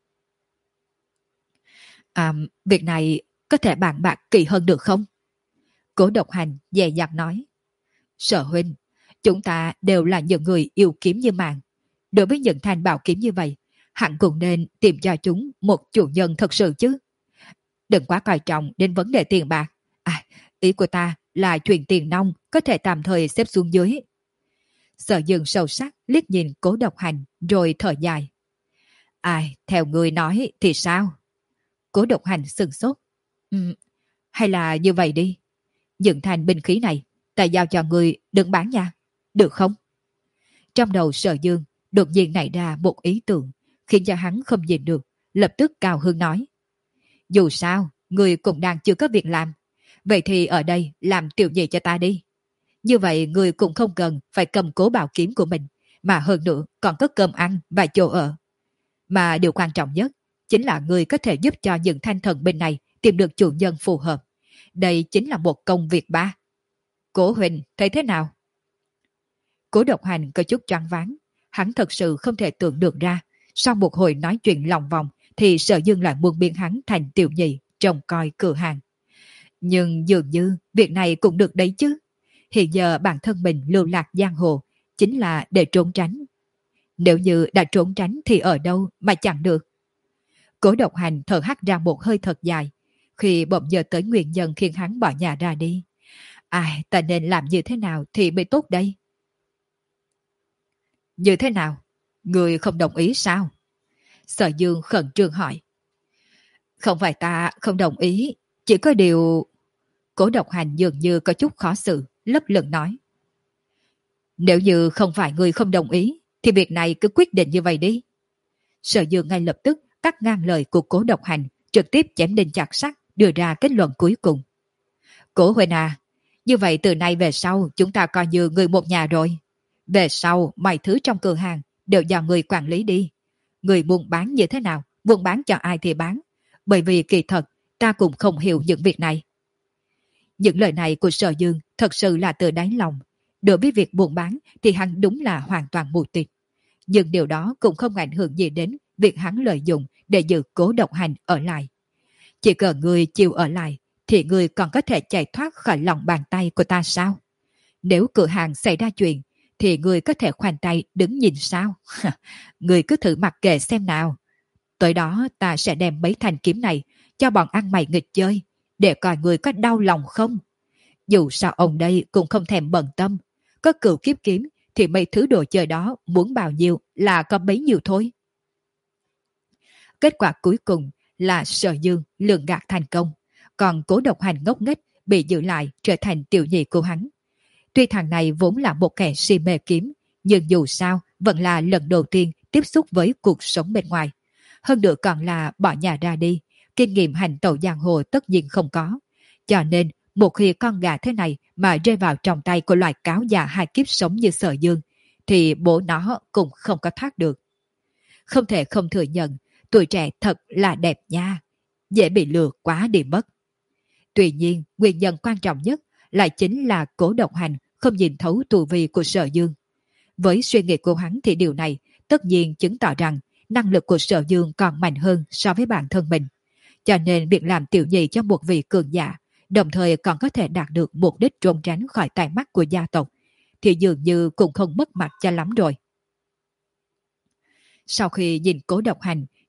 À, việc này có thể bàn bạc kỹ hơn được không? Cố Độc Hành dè dặt nói. Sở huynh, chúng ta đều là những người yêu kiếm như mạng. Đối với những thanh bảo kiếm như vậy, hẳn cũng nên tìm cho chúng một chủ nhân thật sự chứ. Đừng quá coi trọng đến vấn đề tiền bạc. À, ý của ta là chuyện tiền nong có thể tạm thời xếp xuống dưới. Sở Dương sâu sắc liếc nhìn Cố Độc Hành rồi thở dài. Ai, theo người nói thì sao? Cố Độc Hành sừng sốt. Ừ, hay là như vậy đi. Những thanh binh khí này ta giao cho người đừng bán nha, được không? Trong đầu Sở Dương đột nhiên nảy ra một ý tưởng khiến cho hắn không nhìn được, lập tức cao hứng nói. Dù sao, người cũng đang chưa có việc làm, vậy thì ở đây làm tiểu nhị cho ta đi. Như vậy người cũng không cần phải cầm cố bảo kiếm của mình, mà hơn nữa còn có cơm ăn và chỗ ở. Mà điều quan trọng nhất chính là người có thể giúp cho những thanh thần binh này tìm được chủ nhân phù hợp. Đây chính là một công việc ba. Cố huynh thấy thế nào? Cố Độc Hành có chút choáng váng. Hắn thật sự không thể tưởng được ra, sau một hồi nói chuyện lòng vòng thì Sở Dương lại muốn biến hắn thành tiểu nhị trông coi cửa hàng. Nhưng dường như việc này cũng được đấy chứ. Hiện giờ bản thân mình lưu lạc giang hồ chính là để trốn tránh. Nếu như đã trốn tránh thì ở đâu mà chẳng được. Cố Độc Hành thở hắt ra một hơi thật dài khi bỗng nhớ tới nguyên nhân khiến hắn bỏ nhà ra đi. Ai, ta nên làm như thế nào thì mới tốt đây? Như thế nào? Người không đồng ý sao? Sở Dương khẩn trương hỏi. Không phải ta không đồng ý, chỉ có điều... Cố Độc Hành dường như có chút khó xử, lấp lửng nói. Nếu như không phải người không đồng ý, thì việc này cứ quyết định như vậy đi. Sở Dương ngay lập tức cắt ngang lời của Cố Độc Hành, trực tiếp chém đinh chặt sắt, đưa ra kết luận cuối cùng. Cố huynh à, như vậy từ nay về sau chúng ta coi như người một nhà rồi. Về sau mọi thứ trong cửa hàng đều do người quản lý đi. Người buôn bán như thế nào, buôn bán cho ai thì bán. Bởi vì kỳ thật ta cũng không hiểu những việc này. Những lời này của Sở Dương thật sự là từ đáy lòng. Đối với việc buôn bán thì hắn đúng là hoàn toàn mù tịt. Nhưng điều đó cũng không ảnh hưởng gì đến việc hắn lợi dụng để giữ Cố Độc Hành ở lại. Chỉ cần người chịu ở lại thì người còn có thể chạy thoát khỏi lòng bàn tay của ta sao? Nếu cửa hàng xảy ra chuyện thì người có thể khoanh tay đứng nhìn sao? Người cứ thử mặc kệ xem nào. Tới đó ta sẽ đem mấy thanh kiếm này cho bọn ăn mày nghịch chơi, để coi người có đau lòng không. Dù sao ông đây cũng không thèm bận tâm. Có cửu kiếp kiếm thì mấy thứ đồ chơi đó muốn bao nhiêu là có bấy nhiêu thôi. Kết quả cuối cùng là Sở Dương lường gạt thành công, còn Cố Độc Hành ngốc nghếch bị giữ lại trở thành tiểu nhị của hắn. Tuy thằng này vốn là một kẻ si mê kiếm, nhưng dù sao vẫn là lần đầu tiên tiếp xúc với cuộc sống bên ngoài. Hơn nữa còn là bỏ nhà ra đi, kinh nghiệm hành tẩu giang hồ tất nhiên không có. Cho nên một khi con gà thế này mà rơi vào trong tay của loài cáo già hai kiếp sống như Sở Dương, thì bố nó cũng không có thoát được. Không thể không thừa nhận, tuổi trẻ thật là đẹp nha, dễ bị lừa quá đi mất. Tuy nhiên, nguyên nhân quan trọng nhất lại chính là Cố Độc Hành không nhìn thấu tu vi của Sở Dương. Với suy nghĩ của hắn thì điều này tất nhiên chứng tỏ rằng năng lực của Sở Dương còn mạnh hơn so với bản thân mình. Cho nên việc làm tiểu nhị cho một vị cường giả, đồng thời còn có thể đạt được mục đích trốn tránh khỏi tai mắt của gia tộc, thì dường như cũng không mất mặt cho lắm rồi. Sau khi nhìn Cố Độc Hành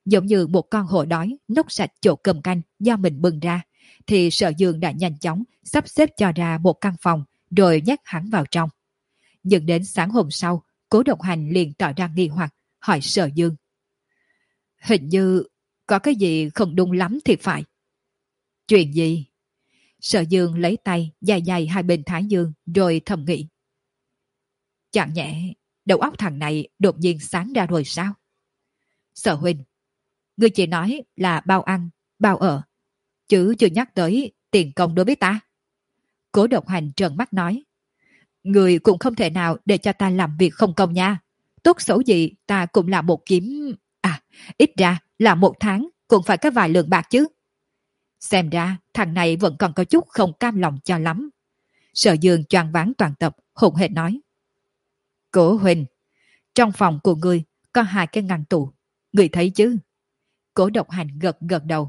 Giống như một con hổ đói nốc sạch chỗ cơm canh do mình bưng ra, thì Sở Dương đã nhanh chóng sắp xếp cho ra một căn phòng rồi nhét hắn vào trong. Nhưng đến sáng hôm sau, Cố Độc Hành liền tỏ ra nghi hoặc, hỏi Sở Dương. Hình như có cái gì không đúng lắm thì phải. Chuyện gì? Sở Dương lấy tay dài dài hai bên thái dương rồi thầm nghĩ. Chẳng nhẽ đầu óc thằng này đột nhiên sáng ra rồi sao? Sở huynh, ngươi chỉ nói là bao ăn, bao ở, chứ chưa nhắc tới tiền công đối với ta. Cố Độc Hành trợn mắt nói. Ngươi cũng không thể nào để cho ta làm việc không công nha. Tốt xấu gì ta cũng là một kiếm... À, ít ra là một tháng cũng phải có vài lượng bạc chứ. Xem ra thằng này vẫn còn có chút không cam lòng cho lắm. Sở Dương choáng váng toàn tập, hùng hệt nói. Cố huynh, trong phòng của ngươi có hai cái ngăn tủ, ngươi thấy chứ? Cố Độc Hành gật gật đầu.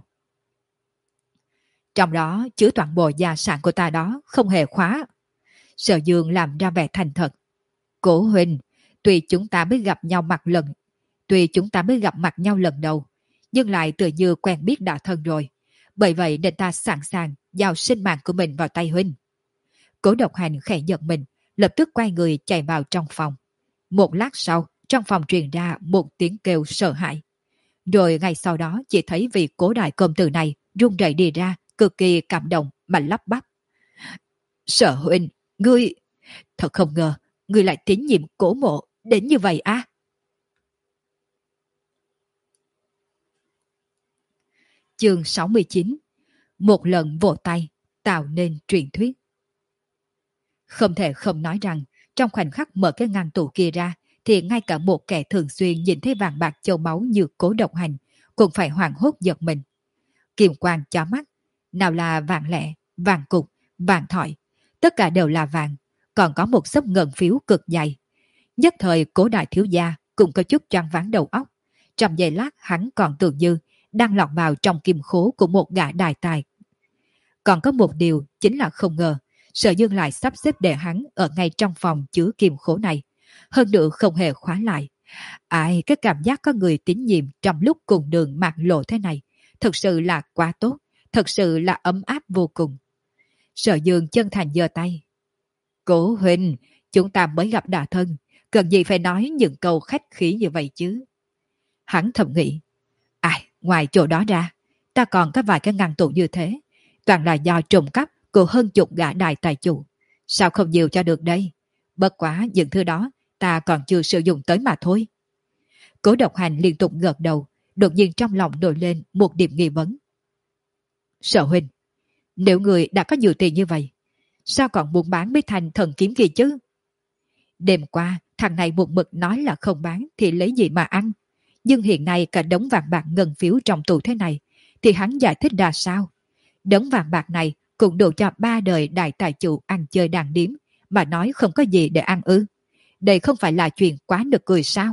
Trong đó chứa toàn bộ gia sản của ta đó, không hề khóa. Sở Dương làm ra vẻ thành thật. Cố huynh, tuy chúng ta mới gặp nhau mặt lần, tuy chúng ta mới gặp mặt nhau lần đầu, nhưng lại tự như quen biết đã thân rồi. Bởi vậy nên ta sẵn sàng giao sinh mạng của mình vào tay huynh. Cố Độc Hành khẽ giật mình, lập tức quay người chạy vào trong phòng. Một lát sau, trong phòng truyền ra một tiếng kêu sợ hãi. Rồi ngay sau đó chỉ thấy vị Cố đại công tử này run rẩy đi ra, cực kỳ cảm động mà lắp bắp. Sở huynh, ngươi... Thật không ngờ, ngươi lại tín nhiệm Cố mộ đến như vậy á. Chương sáu mươi chín. Một lần vỗ tay tạo nên truyền thuyết. Không thể không nói rằng trong khoảnh khắc mở cái ngăn tủ kia ra thì ngay cả một kẻ thường xuyên nhìn thấy vàng bạc châu báu như Cố Độc Hành cũng phải hoảng hốt giật mình. Kiềm quang chói mắt, nào là vàng lẻ, vàng cục, vàng thỏi, tất cả đều là vàng, còn có một xấp ngân phiếu cực dày. Nhất thời Cố đại thiếu gia cũng có chút choáng váng đầu óc. Trong giây lát hắn còn tưởng như đang lọt vào trong kim khố của một gã đại tài. Còn có một điều chính là không ngờ Sở Dương lại sắp xếp để hắn ở ngay trong phòng chứa kim khố này, hơn nữa không hề khóa lại. Ai, cái cảm giác có người tín nhiệm trong lúc cùng đường mạc lộ thế này thực sự là quá tốt, thực sự là ấm áp vô cùng. Sở Dương chân thành giơ tay. Cố huynh, chúng ta mới gặp đã thân, cần gì phải nói những câu khách khí như vậy chứ? Hắn thầm nghĩ. Ai, ngoài chỗ đó ra, ta còn có vài cái ngăn tủ như thế, toàn là do trộm cắp của hơn chục gã đại tài chủ. Sao không nhiều cho được đây? Bất quá những thứ đó ta còn chưa sử dụng tới mà thôi. Cố Độc Hành liên tục gật đầu, đột nhiên trong lòng nổi lên một điểm nghi vấn. Sở huynh, nếu người đã có nhiều tiền như vậy, sao còn muốn bán mấy thanh thần kiếm kia chứ? Đêm qua thằng này một mực nói là không bán thì lấy gì mà ăn, nhưng hiện nay cả đống vàng bạc ngân phiếu trong tủ thế này thì hắn giải thích ra sao? Đống vàng bạc này cũng đủ cho ba đời đại tài chủ ăn chơi đàng điếm, mà nói không có gì để ăn ư? Đây không phải là chuyện quá nực cười sao?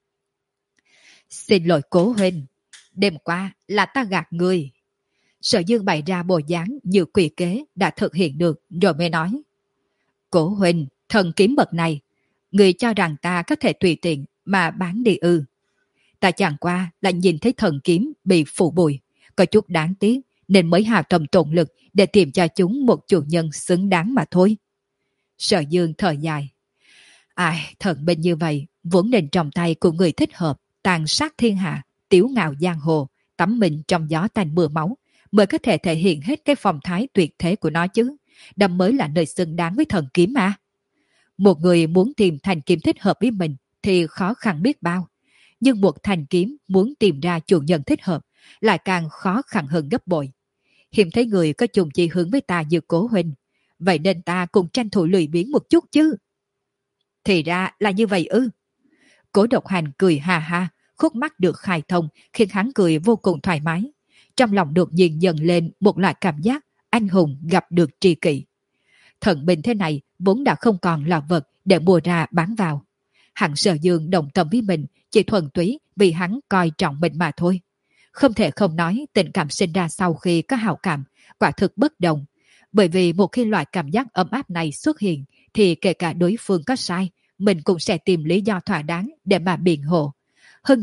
Xin lỗi Cố huynh, đêm qua là ta gạt người. Sở Dương bày ra bộ dáng như quỷ kế đã thực hiện được rồi mới nói. Cố huynh, thần kiếm bậc này, người cho rằng ta có thể tùy tiện mà bán đi ư? Ta chẳng qua là nhìn thấy thần kiếm bị phủ bụi, có chút đáng tiếc nên mới hao tâm tổn lực để tìm cho chúng một chủ nhân xứng đáng mà thôi. Sở Dương thở dài. Ai, thần binh như vậy vốn nên trong tay của người thích hợp, tàn sát thiên hạ, tiếu ngạo giang hồ, tắm mình trong gió tanh mưa máu, mới có thể thể hiện hết cái phong thái tuyệt thế của nó chứ. Đâm mới là nơi xứng đáng với thần kiếm mà. Một người muốn tìm thanh kiếm thích hợp với mình thì khó khăn biết bao, nhưng một thanh kiếm muốn tìm ra chủ nhân thích hợp lại càng khó khăn hơn gấp bội. Hiếm thấy người có chung chí hướng với ta như Cố huynh, vậy nên ta cũng tranh thủ lười biếng một chút chứ. Thì ra là như vậy ư? Cố Độc Hành cười ha ha, khúc mắt được khai thông khiến hắn cười vô cùng thoải mái. Trong lòng đột nhiên dần lên một loại cảm giác anh hùng gặp được tri kỷ. Thần binh thế này vốn đã không còn là vật để mua ra bán vào. Hẳn Sở Dương đồng tâm với mình chỉ thuần túy vì hắn coi trọng mình mà thôi. Không thể không nói tình cảm sinh ra sau khi có hảo cảm quả thực bất đồng. Bởi vì một khi loại cảm giác ấm áp này xuất hiện thì kể cả đối phương có sai, mình cũng sẽ tìm lý do thỏa đáng để mà biện hộ. Hơn nữa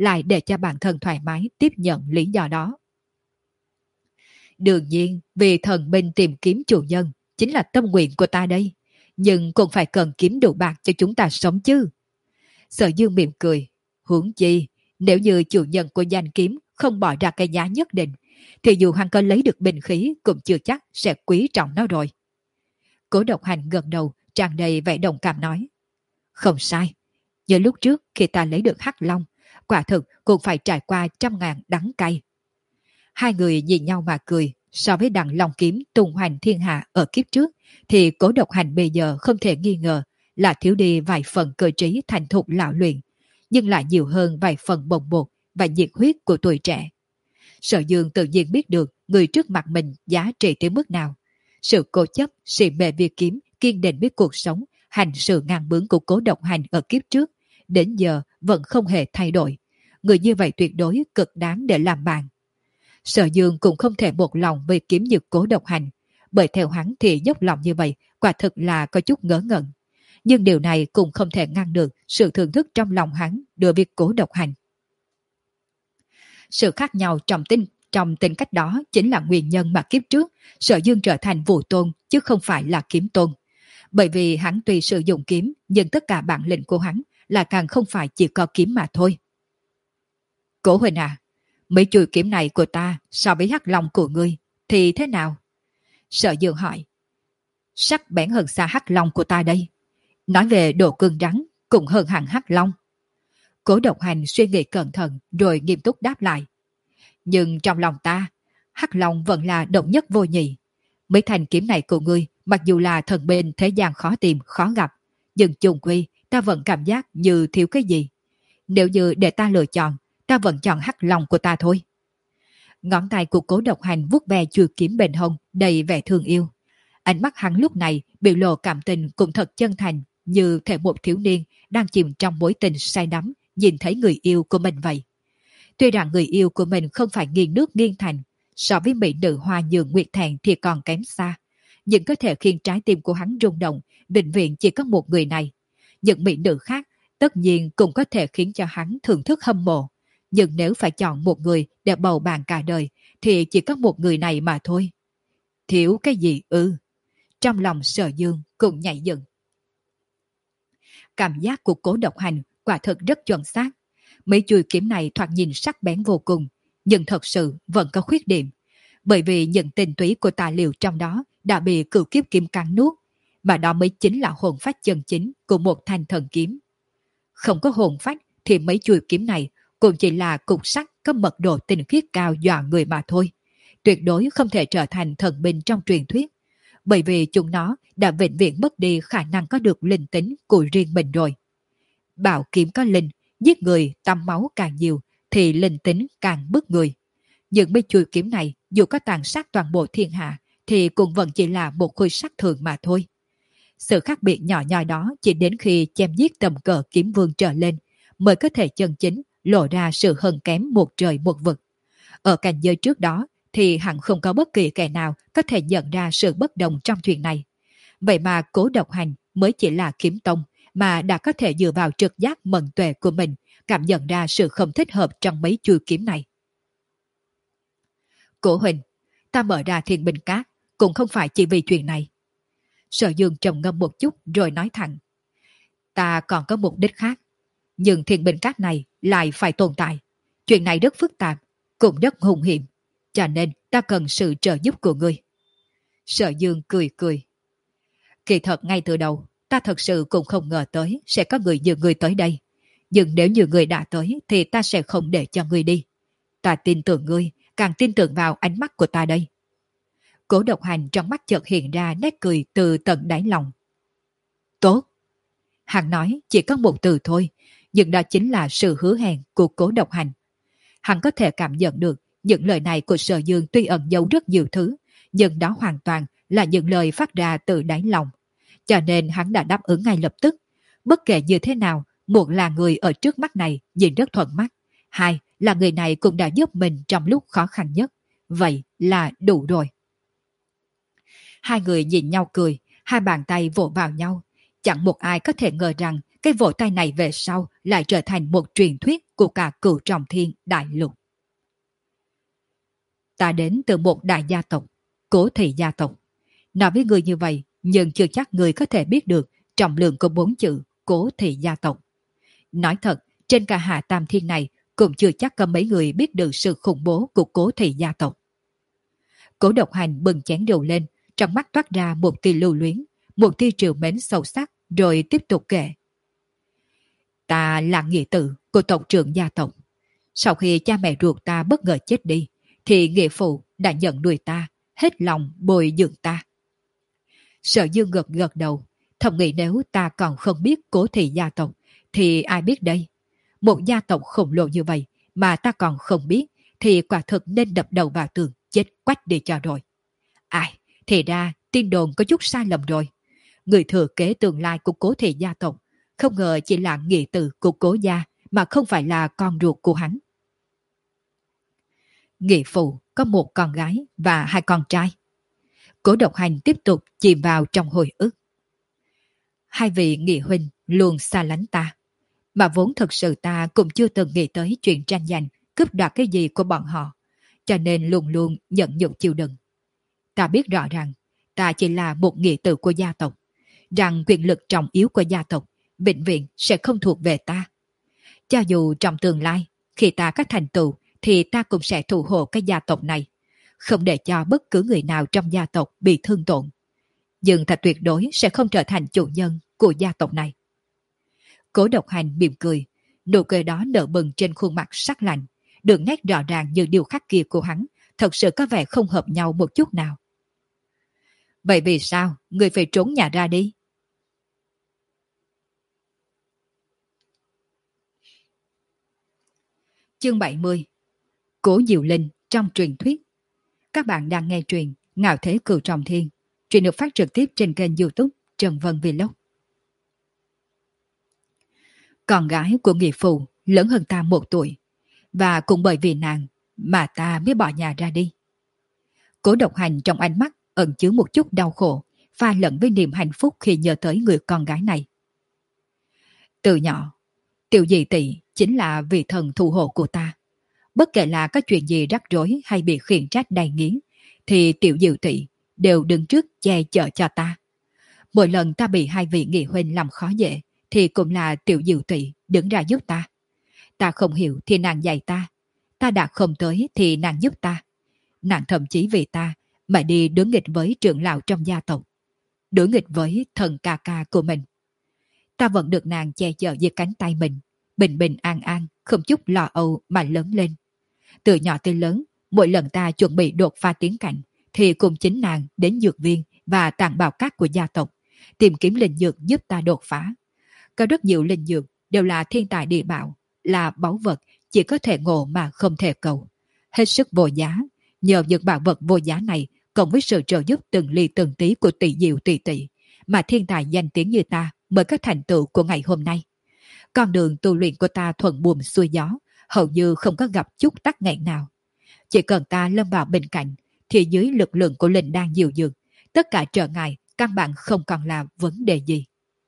lại để cho bản thân thoải mái tiếp nhận lý do đó. Đương nhiên, vì thần binh tìm kiếm chủ nhân chính là tâm nguyện của ta đây, nhưng cũng phải cần kiếm đủ bạc cho chúng ta sống chứ. Sở Dương mỉm cười, huống chi, nếu như chủ nhân của danh kiếm không bỏ ra cái giá nhất định, thì dù hắn có lấy được binh khí cũng chưa chắc sẽ quý trọng nó rồi. Cố Độc Hành gật đầu, tràn đầy vẻ đồng cảm nói. Không sai, như lúc trước khi ta lấy được Hắc Long, quả thực cũng phải trải qua trăm ngàn đắng cay. Hai người nhìn nhau mà cười, so với đặng Long kiếm tung hoành thiên hạ ở kiếp trước, thì Cố Độc Hành bây giờ không thể nghi ngờ là thiếu đi vài phần cơ trí thành thục lão luyện, nhưng lại nhiều hơn vài phần bồng bột và nhiệt huyết của tuổi trẻ. Sở Dương tự nhiên biết được người trước mặt mình giá trị tới mức nào. Sự cố chấp, si mê việc kiếm, kiên định với cuộc sống, hành sự ngang bướng của Cố Độc Hành ở kiếp trước, đến giờ vẫn không hề thay đổi. Người như vậy tuyệt đối cực đáng để làm bạn. Sở Dương cũng không thể một lòng với kiếm như Cố Độc Hành, bởi theo hắn thì dốc lòng như vậy quả thực là có chút ngớ ngẩn. Nhưng điều này cũng không thể ngăn được sự thưởng thức trong lòng hắn đối với Cố Độc Hành. Sự khác nhau trong tính trong tính cách đó chính là nguyên nhân mà kiếp trước Sở Dương trở thành Vũ Tôn chứ không phải là Kiếm Tôn. Bởi vì hắn tuy sử dụng kiếm, nhưng tất cả bản lĩnh của hắn là càng không phải chỉ có kiếm mà thôi. Cố huynh à, mấy chuôi kiếm này của ta so với Hắc Long của ngươi thì thế nào? Sở Dương hỏi. Sắc bén hơn xa Hắc Long của ta đây. Nói về độ cứng rắn cũng hơn hẳn Hắc Long. Cố Độc Hành suy nghĩ cẩn thận rồi nghiêm túc đáp lại. Nhưng trong lòng ta, Hắc Long vẫn là độc nhất vô nhị. Mấy thanh kiếm này của ngươi mặc dù là thần binh thế gian khó tìm, khó gặp, nhưng chung quy ta vẫn cảm giác như thiếu cái gì. Nếu như để ta lựa chọn, ta vẫn chọn Hắc Long của ta thôi. Ngón tay của Cố Độc Hành vuốt ve chuôi kiếm bên hông đầy vẻ thương yêu. Ánh mắt hắn lúc này biểu lộ cảm tình cũng thật chân thành, như thể một thiếu niên đang chìm trong mối tình say đắm nhìn thấy người yêu của mình vậy. Tuy rằng người yêu của mình không phải nghiêng nước nghiêng thành, so với mỹ nữ hoa nhường nguyệt thẹn thì còn kém xa, nhưng có thể khiến trái tim của hắn rung động vĩnh viễn chỉ có một người này. Những mỹ nữ khác tất nhiên cũng có thể khiến cho hắn thưởng thức hâm mộ, nhưng nếu phải chọn một người để bầu bạn cả đời thì chỉ có một người này mà thôi. Thiếu cái gì ư? Trong lòng Sở Dương cũng nhảy dựng. Cảm giác của Cố Độc Hành quả thực rất chuẩn xác. Mấy chuôi kiếm này thoạt nhìn sắc bén vô cùng, nhưng thật sự vẫn có khuyết điểm. Bởi vì những tinh túy của tài liệu trong đó đã bị cửu kiếp kiếm cắn nuốt, mà đó mới chính là hồn phách chân chính của một thanh thần kiếm. Không có hồn phách thì mấy chuôi kiếm này cũng chỉ là cục sắt có mật độ tinh khiết cao dọa người mà thôi. Tuyệt đối không thể trở thành thần binh trong truyền thuyết, bởi vì chúng nó đã vĩnh viễn mất đi khả năng có được linh tính của riêng mình rồi. Bảo kiếm có linh, giết người tăm máu càng nhiều thì linh tính càng bức người. Những mấy chuôi kiếm này dù có tàn sát toàn bộ thiên hạ thì cũng vẫn chỉ là một khối sắt thường mà thôi. Sự khác biệt nhỏ nhoi đó chỉ đến khi chém giết tầm cỡ kiếm vương trở lên mới có thể chân chính lộ ra sự hơn kém một trời một vực. Ở cảnh giới trước đó thì hẳn không có bất kỳ kẻ nào có thể nhận ra sự bất đồng trong chuyện này. Vậy mà Cố Độc Hành mới chỉ là kiếm tông mà đã có thể dựa vào trực giác mẫn tuệ của mình cảm nhận ra sự không thích hợp trong mấy chuôi kiếm này. Cố huynh, ta mở ra Thiên Binh Các cũng không phải chỉ vì chuyện này. Sở Dương trầm ngâm một chút rồi nói thẳng. Ta còn có mục đích khác, nhưng Thiên Binh Các này lại phải tồn tại. Chuyện này rất phức tạp, cũng rất hung hiểm, cho nên ta cần sự trợ giúp của ngươi. Sở Dương cười cười. Kỳ thật ngay từ đầu, ta thật sự cũng không ngờ tới sẽ có người như ngươi tới đây. Nhưng nếu như ngươi đã tới thì ta sẽ không để cho ngươi đi. Ta tin tưởng ngươi, càng tin tưởng vào ánh mắt của ta đây. Cố Độc Hành trong mắt chợt hiện ra nét cười từ tận đáy lòng. Tốt. Hắn nói chỉ có một từ thôi, nhưng đó chính là sự hứa hẹn của Cố Độc Hành. Hắn có thể cảm nhận được những lời này của Sở Dương tuy ẩn giấu rất nhiều thứ, nhưng đó hoàn toàn là những lời phát ra từ đáy lòng. Cho nên hắn đã đáp ứng ngay lập tức. Bất kể như thế nào, một là người ở trước mắt này nhìn rất thuận mắt, hai là người này cũng đã giúp mình trong lúc khó khăn nhất. Vậy là đủ rồi. Hai người nhìn nhau cười, hai bàn tay vỗ vào nhau. Chẳng một ai có thể ngờ rằng cái vỗ tay này về sau lại trở thành một truyền thuyết của cả cửu trọng thiên đại lục. Ta đến từ một đại gia tộc, Cố Thị gia tộc. Nói với người như vậy, nhưng chưa chắc người có thể biết được trọng lượng của bốn chữ Cố Thị gia tộc. Nói thật, trên cả hạ tam thiên này cũng chưa chắc có mấy người biết được sự khủng bố của Cố Thị gia tộc. Cố Độc Hành bừng chén rượu lên, trong mắt toát ra một tia lưu luyến, một tia trìu mến sâu sắc, rồi tiếp tục kể. Ta là nghĩa tử của tộc trưởng gia tộc. Sau khi cha mẹ ruột ta bất ngờ chết đi, thì nghĩa phụ đã nhận nuôi ta, hết lòng bồi dưỡng ta. Sở Dương gật gật đầu, thầm nghĩ nếu ta còn không biết Cố Thị gia tộc, thì ai biết đây? Một gia tộc khổng lồ như vậy mà ta còn không biết, thì quả thực nên đập đầu vào tường, chết quách đi cho rồi. Ai, thì ra tin đồn có chút sai lầm rồi. Người thừa kế tương lai của Cố Thị gia tộc, không ngờ chỉ là nghĩa tử của Cố gia, mà không phải là con ruột của hắn. Nghĩa phụ có một con gái và hai con trai. Cố Độc Hành tiếp tục chìm vào trong hồi ức. Hai vị nghĩa huynh luôn xa lánh ta, mà vốn thực sự ta cũng chưa từng nghĩ tới chuyện tranh giành, cướp đoạt cái gì của bọn họ, cho nên luôn luôn nhận nhục chịu đựng. Ta biết rõ rằng ta chỉ là một nghĩa tử của gia tộc, rằng quyền lực trọng yếu của gia tộc vĩnh viễn sẽ không thuộc về ta. Cho dù trong tương lai, khi ta có thành tựu, thì ta cũng sẽ thủ hộ cái gia tộc này, không để cho bất cứ người nào trong gia tộc bị thương tổn. Nhưng ta tuyệt đối sẽ không trở thành chủ nhân của gia tộc này. Cố Độc Hành mỉm cười, nụ cười đó nở bừng trên khuôn mặt sắc lạnh, đường nét rõ ràng như điều khắc kia của hắn, thật sự có vẻ không hợp nhau một chút nào. Vậy vì sao người phải trốn nhà ra đi? Chương bảy mươi. Cố Diệu Linh trong truyền thuyết. Các bạn đang nghe truyện Ngạo Thế Cửu Trọng Thiên. Truyện được phát trực tiếp trên kênh YouTube Trần Vân Vlog. Con gái của nghĩa phụ lớn hơn ta một tuổi, và cũng bởi vì nàng mà ta mới bỏ nhà ra đi. Cố Độc Hành trong ánh mắt ẩn chứa một chút đau khổ, pha lẫn với niềm hạnh phúc khi nhớ tới người con gái này. Từ nhỏ, Tiểu Dị Tỷ chính là vị thần thủ hộ của ta. Bất kể là có chuyện gì rắc rối hay bị khiển trách đầy nghiến, thì Tiểu Diệu Tỷ đều đứng trước che chở cho ta. Mỗi lần ta bị hai vị nghị huynh làm khó dễ, thì cũng là Tiểu Diệu Tỷ đứng ra giúp ta. Ta không hiểu thì nàng dạy ta, ta đã không tới thì nàng giúp ta. Nàng thậm chí vì ta mà đi đối nghịch với trưởng lão trong gia tộc, đối nghịch với thần ca ca của mình. Ta vẫn được nàng che chở dưới cánh tay mình, bình bình an an, không chút lo âu mà lớn lên. Từ nhỏ tới lớn, mỗi lần ta chuẩn bị đột phá tiến cảnh, thì cùng chính nàng đến dược viên và tàng bào cát của gia tộc, tìm kiếm linh dược giúp ta đột phá. Có rất nhiều linh dược đều là thiên tài địa bảo, là báu vật chỉ có thể ngộ mà không thể cầu. Hết sức vô giá, nhờ những bảo vật vô giá này cộng với sự trợ giúp từng ly từng tí của tỷ diệu tỷ tỷ, mà thiên tài danh tiếng như ta mới có thành tựu của ngày hôm nay. Con đường tu luyện của ta thuận buồm xuôi gió, hầu như không có gặp chút tắc nghẽn nào. Chỉ cần ta lâm vào bên cạnh, thì dưới lực lượng của linh đan diệu dược, tất cả trở ngại căn bản không còn là vấn đề gì.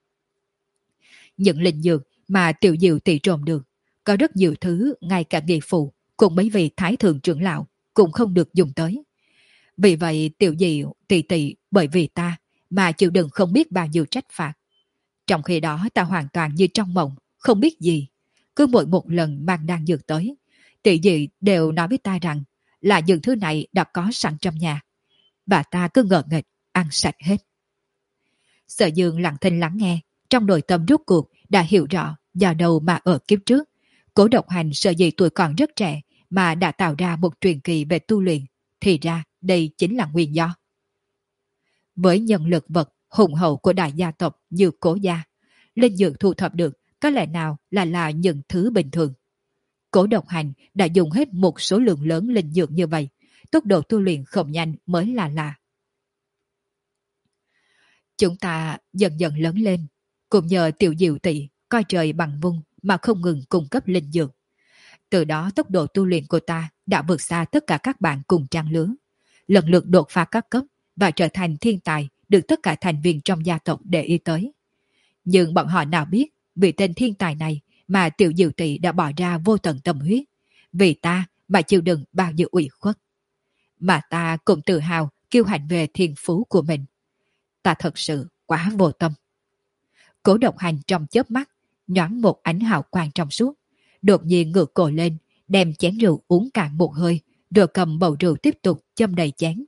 Những linh dược mà Tiểu Diệu tỷ trộm được, có rất nhiều thứ ngay cả nghĩa phụ cùng mấy vị thái thượng trưởng lão cũng không được dùng tới. Vì vậy Tiểu Diệu tỷ tỷ bởi vì ta mà chịu đựng không biết bao nhiêu trách phạt. Trong khi đó ta hoàn toàn như trong mộng, không biết gì. Cứ mỗi một lần mang đan dược tới, Tiểu Diệu đều nói với ta rằng là những thứ này đã có sẵn trong nhà. Bà ta cứ ngờ nghệch, ăn sạch hết. Sở Dương lặng thinh lắng nghe, trong nội tâm rốt cuộc đã hiểu rõ do đâu mà ở kiếp trước, Cố Độc Hành sợ gì tuổi còn rất trẻ mà đã tạo ra một truyền kỳ về tu luyện, thì ra đây chính là nguyên do. Với nhân lực vật hùng hậu của đại gia tộc như Cố gia, linh dược thu thập được có lẽ nào là là những thứ bình thường. Cố Độc Hành đã dùng hết một số lượng lớn linh dược như vậy, tốc độ tu luyện không nhanh mới là lạ. Chúng ta dần dần lớn lên, cùng nhờ Tiểu Diệu tỷ coi trời bằng vung mà không ngừng cung cấp linh dược. Từ đó tốc độ tu luyện của ta đã vượt xa tất cả các bạn cùng trang lứa, lần lượt đột phá các cấp và trở thành thiên tài được tất cả thành viên trong gia tộc để ý tới. Nhưng bọn họ nào biết vị tên thiên tài này mà tiểu diệu tỷ đã bỏ ra vô tận tâm huyết, vì ta mà chịu đựng bao nhiêu ủy khuất. Mà ta cũng tự hào kiêu hãnh về thiên phú của mình. Ta thật sự quá vô tâm. Cố Độc Hành trong chớp mắt, nhoáng một ánh hào quang trong suốt, đột nhiên ngửa cổ lên, đem chén rượu uống cạn một hơi, rồi cầm bầu rượu tiếp tục châm đầy chén.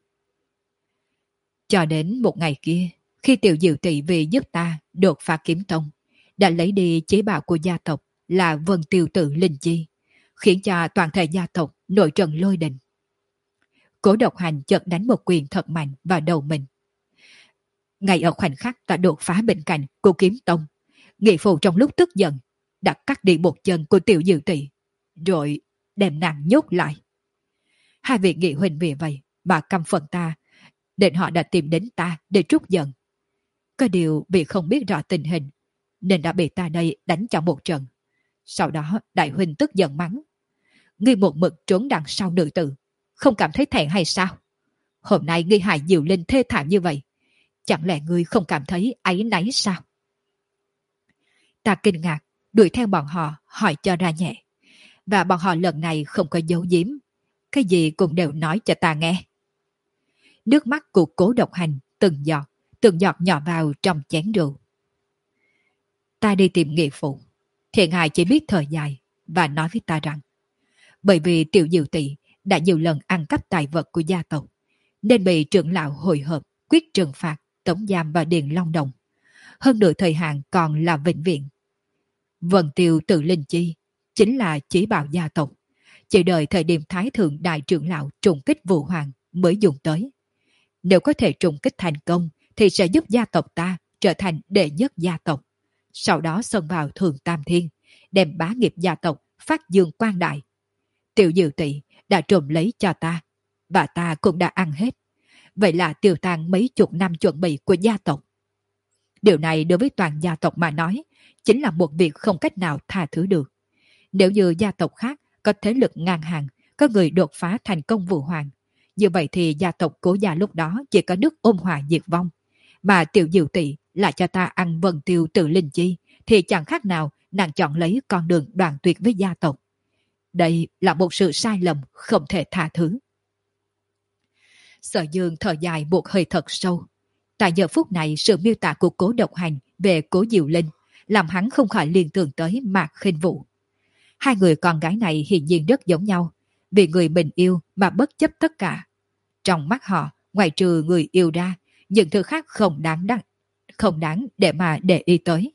Cho đến một ngày kia, khi tiểu diệu tỷ vì giúp ta đột phá kiếm tông, đã lấy đi chế bảo của gia tộc là Vân Tiêu Tử Linh Chi, khiến cho toàn thể gia tộc nổi trận lôi đình. Cố Độc Hành chợt đánh một quyền thật mạnh vào đầu mình. Ngay ở khoảnh khắc ta đột phá bên cạnh của kiếm tông, Nghị phụ trong lúc tức giận đã cắt đi một chân của tiểu diệu tỷ, rồi đem nàng nhốt lại. Hai vị nghị huynh vì vậy mà căm phẫn ta, nên họ đã tìm đến ta để trút giận. Có điều vì không biết rõ tình hình, nên đã bị ta đây đánh cho một trận. Sau đó đại huynh tức giận mắng: ngươi một mực trốn đằng sau nữ tử, không cảm thấy thẹn hay sao? Hôm nay ngươi hại Diệu Linh thê thảm như vậy, chẳng lẽ ngươi không cảm thấy áy náy sao? Ta kinh ngạc, đuổi theo bọn họ hỏi cho ra nhẹ. Và bọn họ lần này không có giấu giếm, cái gì cũng đều nói cho ta nghe. Nước mắt của Cố Độc Hành từng giọt, từng giọt nhỏ vào trong chén rượu. Ta đi tìm Nghị phụ, thì ngài chỉ biết thời dài và nói với ta rằng, bởi vì tiểu diệu tỷ đã nhiều lần ăn cắp tài vật của gia tộc, nên bị trưởng lão hội hợp quyết trừng phạt, tống giam vào điện Long Đồng. Hơn nữa thời hạn còn là vĩnh viễn. Vân Tiêu Tử Linh Chi chính là chỉ bảo gia tộc, chỉ đợi thời điểm Thái Thượng Đại trưởng lão trùng kích Vũ Hoàng mới dùng tới. Nếu có thể trùng kích thành công thì sẽ giúp gia tộc ta trở thành đệ nhất gia tộc, sau đó xông vào Thượng Tam Thiên, đem bá nghiệp gia tộc phát dương quang đại. Tiểu diệu tỷ đã trộm lấy cho ta, và ta cũng đã ăn hết. Vậy là tiêu tan mấy chục năm chuẩn bị của gia tộc. Điều này đối với toàn gia tộc mà nói, chính là một việc không cách nào tha thứ được. Nếu như gia tộc khác có thế lực ngang hàng, có người đột phá thành công Vũ Hoàng, như vậy thì gia tộc Cố gia lúc đó chỉ có nước ôn hòa diệt vong. Mà tiểu diệu tỷ lại cho ta ăn Vân Tiêu Tử Linh Chi, thì chẳng khác nào nàng chọn lấy con đường đoạn tuyệt với gia tộc. Đây là một sự sai lầm không thể tha thứ. Sở Dương thở dài một hơi thật sâu. Tại giờ phút này, sự miêu tả của Cố Độc Hành về Cố Diệu Linh làm hắn không khỏi liên tưởng tới Mạc Khinh Vũ. Hai người con gái này hiển nhiên rất giống nhau, vì người mình yêu mà bất chấp tất cả. Trong mắt họ, ngoài trừ người yêu ra, những thứ khác không đáng đăng, không đáng để mà để ý tới.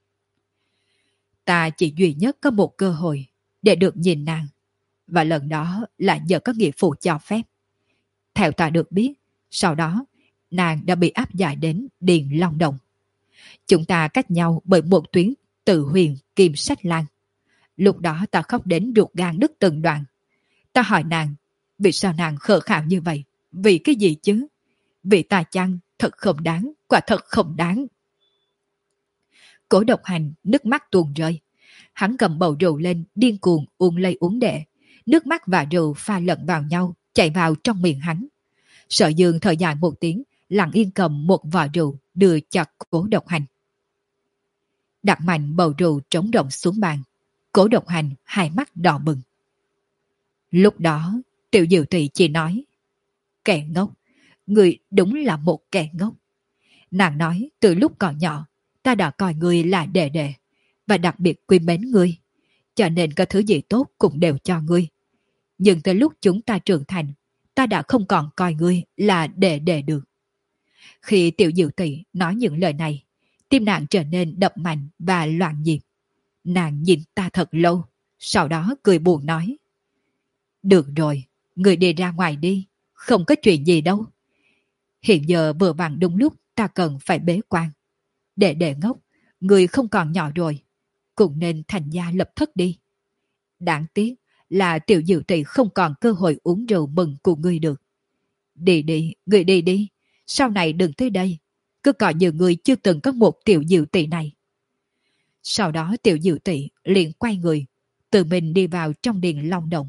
Ta chỉ duy nhất có một cơ hội để được nhìn nàng, và lần đó là nhờ có nghĩa phụ cho phép. Theo ta được biết, sau đó nàng đã bị áp giải đến Điền Long Đồng. Chúng ta cách nhau bởi một tuyến Tự Huyền Kim Sách Lan. Lúc đó ta khóc đến ruột gan đứt từng đoạn. Ta hỏi nàng, vì sao nàng khờ khạo như vậy? Vì cái gì chứ? Vì ta chăng? Thật không đáng, quả thật không đáng. Cố Độc Hành nước mắt tuôn rơi. Hắn cầm bầu rượu lên điên cuồng uống lấy uống đệ. Nước mắt và rượu pha lẫn vào nhau, chạy vào trong miệng hắn. Sở Dương thở dài một tiếng, lặng yên cầm một vò rượu đưa cho Cố Độc Hành. Đặt mạnh bầu rượu trống rỗng xuống bàn. Cố Độc Hành hai mắt đỏ bừng. Lúc đó tiểu diệu tỷ chỉ nói, kẻ ngốc, người đúng là một kẻ ngốc. Nàng nói từ lúc còn nhỏ ta đã coi người là đệ đệ, và đặc biệt quý mến ngươi, cho nên có thứ gì tốt cũng đều cho ngươi. Nhưng tới lúc chúng ta trưởng thành, ta đã không còn coi ngươi là đệ đệ được. Khi tiểu diệu tỷ nói những lời này, tim nàng trở nên đập mạnh và loạn nhịp. Nàng nhìn ta thật lâu, sau đó cười buồn nói, được rồi, người đi ra ngoài đi, không có chuyện gì đâu. Hiện giờ vừa vặn đúng lúc ta cần phải bế quan. Đệ đệ ngốc, người không còn nhỏ rồi, cũng nên thành gia lập thất đi. Đáng tiếc là tiểu diệu tỷ không còn cơ hội uống rượu mừng của ngươi được. Đi đi, người đi đi, sau này đừng tới đây, cứ coi như người chưa từng có một tiểu diệu tỷ này. Sau đó tiểu diệu tỷ liền quay người, tự mình đi vào trong điện Long Đồng.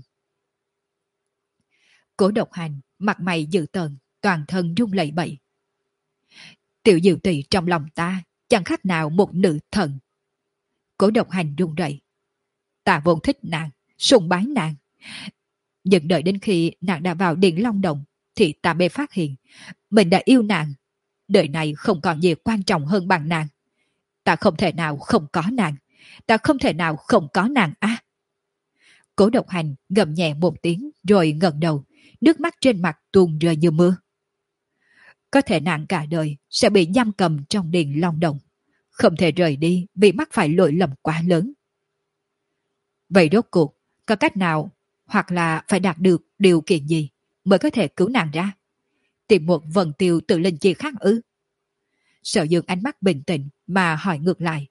Cố Độc Hành mặt mày dữ tợn, toàn thân run lẩy bẩy. Tiểu diệu tỷ trong lòng ta chẳng khác nào một nữ thần. Cố Độc Hành run rẩy, Ta vốn thích nàng, sùng bái nàng. Nhưng đợi đến khi nàng đã vào Điện Long Đồng thì ta mới phát hiện mình đã yêu nàng. Đời này không còn gì quan trọng hơn bằng nàng. Ta không thể nào không có nàng. Ta không thể nào không có nàng a. À, Cố Độc Hành gầm nhẹ một tiếng rồi ngẩng đầu, nước mắt trên mặt tuôn rơi như mưa. Có thể nàng cả đời sẽ bị giam cầm trong Điện Long Đồng, không thể rời đi vì mắc phải lỗi lầm quá lớn. Vậy rốt cuộc có cách nào, hoặc là phải đạt được điều kiện gì mới có thể cứu nàng ra? Tìm một vần tiêu tự linh chi khác ư? Sở Dương ánh mắt bình tĩnh mà hỏi ngược lại.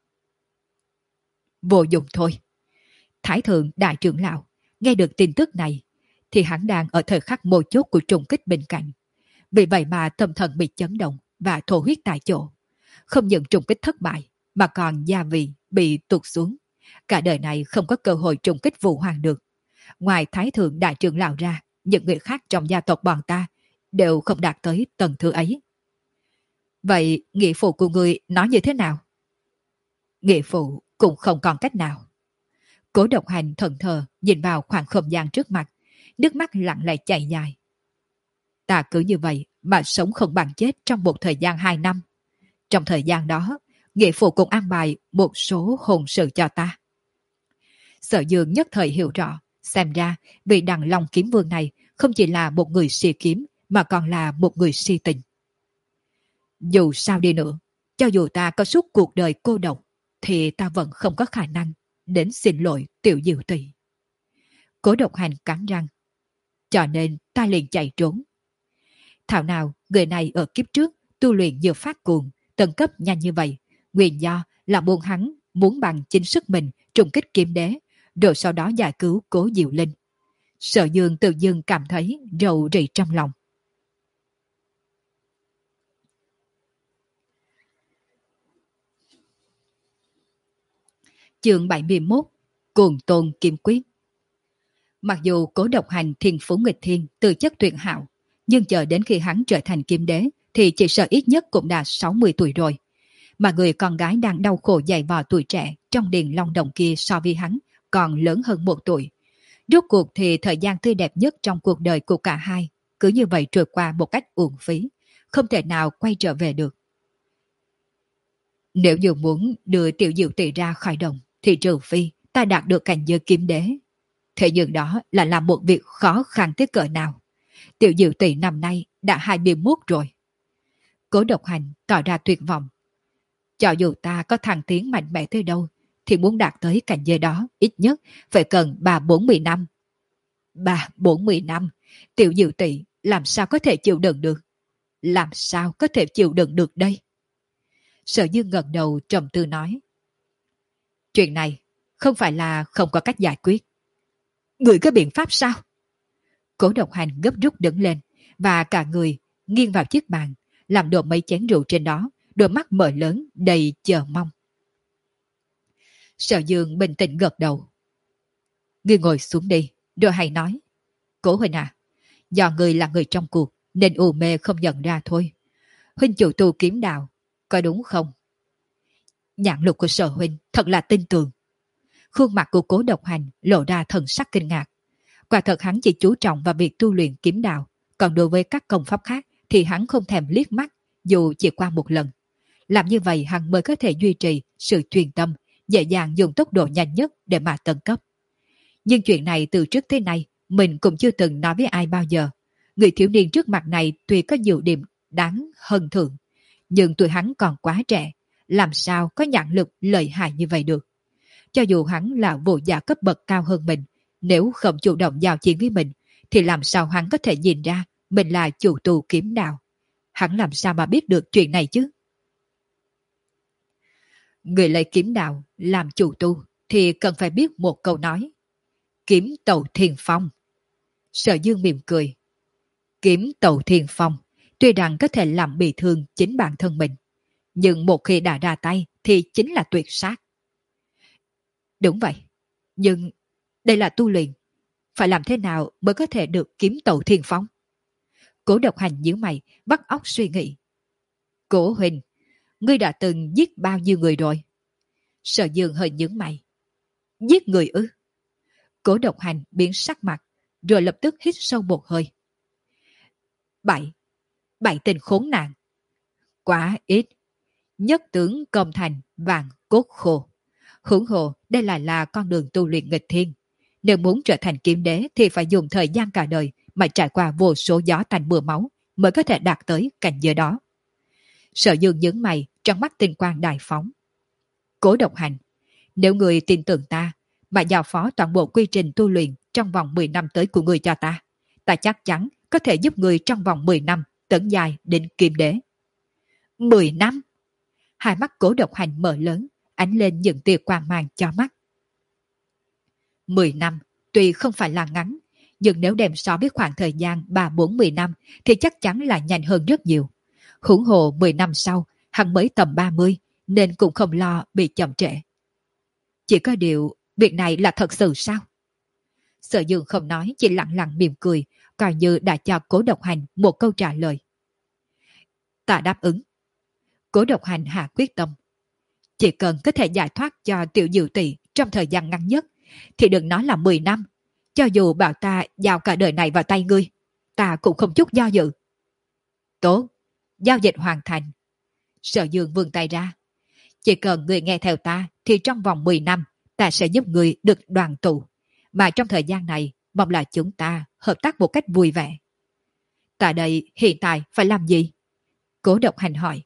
Vô dụng thôi. Thái thượng đại trưởng lão nghe được tin tức này thì hắn đang ở thời khắc mấu chốt của trùng kích bên cạnh. Vì vậy mà tâm thần bị chấn động và thổ huyết tại chỗ. Không những trùng kích thất bại mà còn gia vị bị tụt xuống. Cả đời này không có cơ hội trùng kích Vũ Hoàng được. Ngoài Thái thượng đại trưởng lão ra, những người khác trong gia tộc bọn ta đều không đạt tới tầng thứ ấy. Vậy nghĩa phụ của người nói như thế nào? Nghĩa phụ cũng không còn cách nào. Cố Độc Hành thẫn thờ nhìn vào khoảng không gian trước mặt, nước mắt lặng lẽ chảy dài. Ta cứ như vậy mà sống không bằng chết trong một thời gian hai năm. Trong thời gian đó, nghĩa phụ cũng an bài một số hôn sự cho ta. Sở Dương nhất thời hiểu rõ, xem ra vị Đằng Long Kiếm Vương này không chỉ là một người si kiếm mà còn là một người si tình. Dù sao đi nữa, cho dù ta có suốt cuộc đời cô độc, thì ta vẫn không có khả năng đến xin lỗi Tiểu Diệu Tỷ. Cố Độc Hành cắn răng. Cho nên ta liền chạy trốn. Thảo nào người này ở kiếp trước tu luyện như phát cuồng, tầng cấp nhanh như vậy, nguyên do là muốn hắn muốn bằng chính sức mình trùng kích kiếm đế, rồi sau đó giải cứu Cố Diệu Linh. Sở Dương tự dưng cảm thấy rầu rĩ trong lòng. Chương bảy mươi mốt. Cuồng Tôn Kim Quyết. Mặc dù Cố Độc Hành thiên phú nghịch thiên, tư chất tuyệt hảo, nhưng chờ đến khi hắn trở thành kiếm đế thì chỉ sợ ít nhất cũng đã sáu mươi tuổi rồi. Mà người con gái đang đau khổ dày vò tuổi trẻ trong Điện Long Đồng kia so với hắn còn lớn hơn một tuổi. Rốt cuộc thì thời gian tươi đẹp nhất trong cuộc đời của cả hai cứ như vậy trôi qua một cách uổng phí, không thể nào quay trở về được. Nếu như muốn đưa Tiểu Diệu Tỷ ra khỏi đồng thì trừ phi ta đạt được cảnh giới kiếm đế. Thế nhưng đó là làm một việc khó khăn tới cỡ nào. Tiểu Diệu Tỷ năm nay đã hai mươi mốt rồi. Cố Độc Hành tỏ ra tuyệt vọng. Cho dù ta có thăng tiến mạnh mẽ tới đâu thì muốn đạt tới cảnh giới đó ít nhất phải cần ba bốn mươi năm. Ba bốn mươi năm, Tiểu Diệu Tỷ làm sao có thể chịu đựng được? Làm sao có thể chịu đựng được đây? Sở Dương ngẩng đầu trầm tư nói. Chuyện này không phải là không có cách giải quyết. Người có biện pháp sao? Cố Độc Hành gấp rút đứng lên và cả người nghiêng vào chiếc bàn, làm đổ mấy chén rượu trên đó, đôi mắt mở lớn đầy chờ mong. Sở Dương bình tĩnh gật đầu. Ngươi ngồi xuống đi, rồi hãy nói. Cố huynh à, do ngươi là người trong cuộc nên u mê không nhận ra thôi. Huynh chủ tu kiếm đạo, có đúng không? Nhãn lực của Sở huynh thật là tin tưởng. Khuôn mặt của Cố Độc Hành lộ ra thần sắc kinh ngạc. Quả thật hắn chỉ chú trọng vào việc tu luyện kiếm đạo, còn đối với các công pháp khác thì hắn không thèm liếc mắt, dù chỉ qua một lần. Làm như vậy hắn mới có thể duy trì sự chuyên tâm, dễ dàng dùng tốc độ nhanh nhất để mà tấn cấp. Nhưng chuyện này từ trước tới nay mình cũng chưa từng nói với ai bao giờ. Người thiếu niên trước mặt này tuy có nhiều điểm đáng hân thượng, nhưng tuổi hắn còn quá trẻ, làm sao có nhãn lực lợi hại như vậy được. Cho dù hắn là vũ giả cấp bậc cao hơn mình, nếu không chủ động giao chiến với mình, thì làm sao hắn có thể nhìn ra mình là chủ tu kiếm đạo? Hắn làm sao mà biết được chuyện này chứ? Người lấy kiếm đạo làm chủ tu thì cần phải biết một câu nói. Kiếm tàu thiên phong. Sở Dương mỉm cười. Kiếm tàu thiên phong tuy rằng có thể làm bị thương chính bản thân mình, nhưng một khi đã ra tay thì chính là tuyệt sát. Đúng vậy, nhưng đây là tu luyện, phải làm thế nào mới có thể được kiếm tàu thiên phong? Cố Độc Hành nhíu mày, bắt óc suy nghĩ. Cố huynh, ngươi đã từng giết bao nhiêu người rồi? Sở Dương hơi nhướng mày. Giết người ư? Cố Độc Hành biến sắc mặt, rồi lập tức hít sâu một hơi. Bảy, bảy tên khốn nạn. Quá ít. Nhất tướng công thành vàng cốt khô. Huống hồ đây là là con đường tu luyện nghịch thiên. Nếu muốn trở thành kiếm đế thì phải dùng thời gian cả đời mà trải qua vô số gió tanh mưa máu mới có thể đạt tới cảnh giới đó. Sở Dương nhướng mày, trong mắt tinh quang đại phóng. Cố Độc Hành, nếu người tin tưởng ta mà giao phó toàn bộ quy trình tu luyện trong vòng mười năm tới của người cho ta, ta chắc chắn có thể giúp người trong vòng mười năm tấn dài đến kiếm đế. Mười năm? Hai mắt Cố Độc Hành mở lớn, ánh lên những tia quang mang cho mắt. Mười năm, tuy không phải là ngắn, nhưng nếu đem so với khoảng thời gian ba bốn mười năm thì chắc chắn là nhanh hơn rất nhiều. Huống hồ mười năm sau, hắn mới tầm ba mươi, nên cũng không lo bị chậm trễ. Chỉ có điều, việc này là thật sự sao? Sở Dương không nói, chỉ lặng lặng mỉm cười, coi như đã cho Cố Độc Hành một câu trả lời. Ta đáp ứng. Cố Độc Hành hạ quyết tâm. Chỉ cần có thể giải thoát cho Tiểu Diệu Tỷ trong thời gian ngắn nhất, thì đừng nói là mười năm. Cho dù bảo ta giao cả đời này vào tay ngươi, ta cũng không chút do dự. Tốt, giao dịch hoàn thành. Sở Dương vươn tay ra. Chỉ cần ngươi nghe theo ta, thì trong vòng mười năm, ta sẽ giúp ngươi được đoàn tụ. Mà trong thời gian này, mong là chúng ta hợp tác một cách vui vẻ. Ta đây hiện tại phải làm gì? Cố Độc Hành hỏi.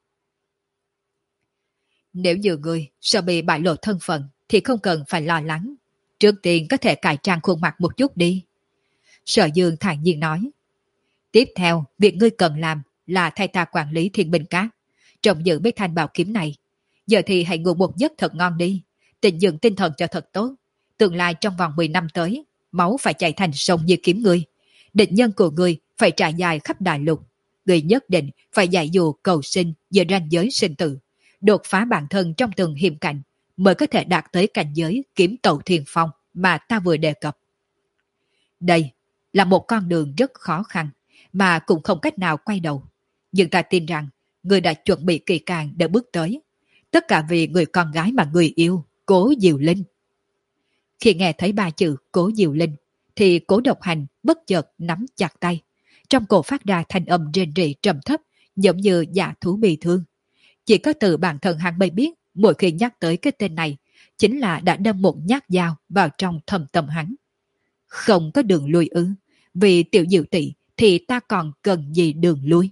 Nếu như ngươi sợ bị bại lộ thân phận, thì không cần phải lo lắng. Trước tiên có thể cải trang khuôn mặt một chút đi. Sở Dương thản nhiên nói. Tiếp theo, việc ngươi cần làm là thay ta quản lý Thiên Binh Các, trông giữ mấy thanh bảo kiếm này. Giờ thì hãy ngủ một giấc thật ngon đi, tịnh dưỡng tinh thần cho thật tốt. Tương lai trong vòng mười năm tới, máu phải chảy thành sông như kiếm ngươi. Địch nhân của ngươi phải trải dài khắp đại lục. Ngươi nhất định phải dạy dụ cầu sinh giữa ranh giới sinh tử, đột phá bản thân trong từng hiểm cảnh, mới có thể đạt tới cảnh giới kiếm tẩu thiên phong mà ta vừa đề cập. Đây là một con đường rất khó khăn, mà cũng không cách nào quay đầu. Nhưng ta tin rằng người đã chuẩn bị kỳ càng để bước tới. Tất cả vì người con gái mà người yêu, Cố Diệu Linh. Khi nghe thấy ba chữ Cố Diệu Linh, thì Cố Độc Hành bất chợt nắm chặt tay. Trong cổ phát ra thanh âm rên rỉ trầm thấp, giống như dạ thú bị thương. Chỉ có từ bản thân hắn mới biết, mỗi khi nhắc tới cái tên này, chính là đã đâm một nhát dao vào trong thâm tâm hắn. Không có đường lui ư? Vì Tiểu Diệu Tỷ thì ta còn cần gì đường lui?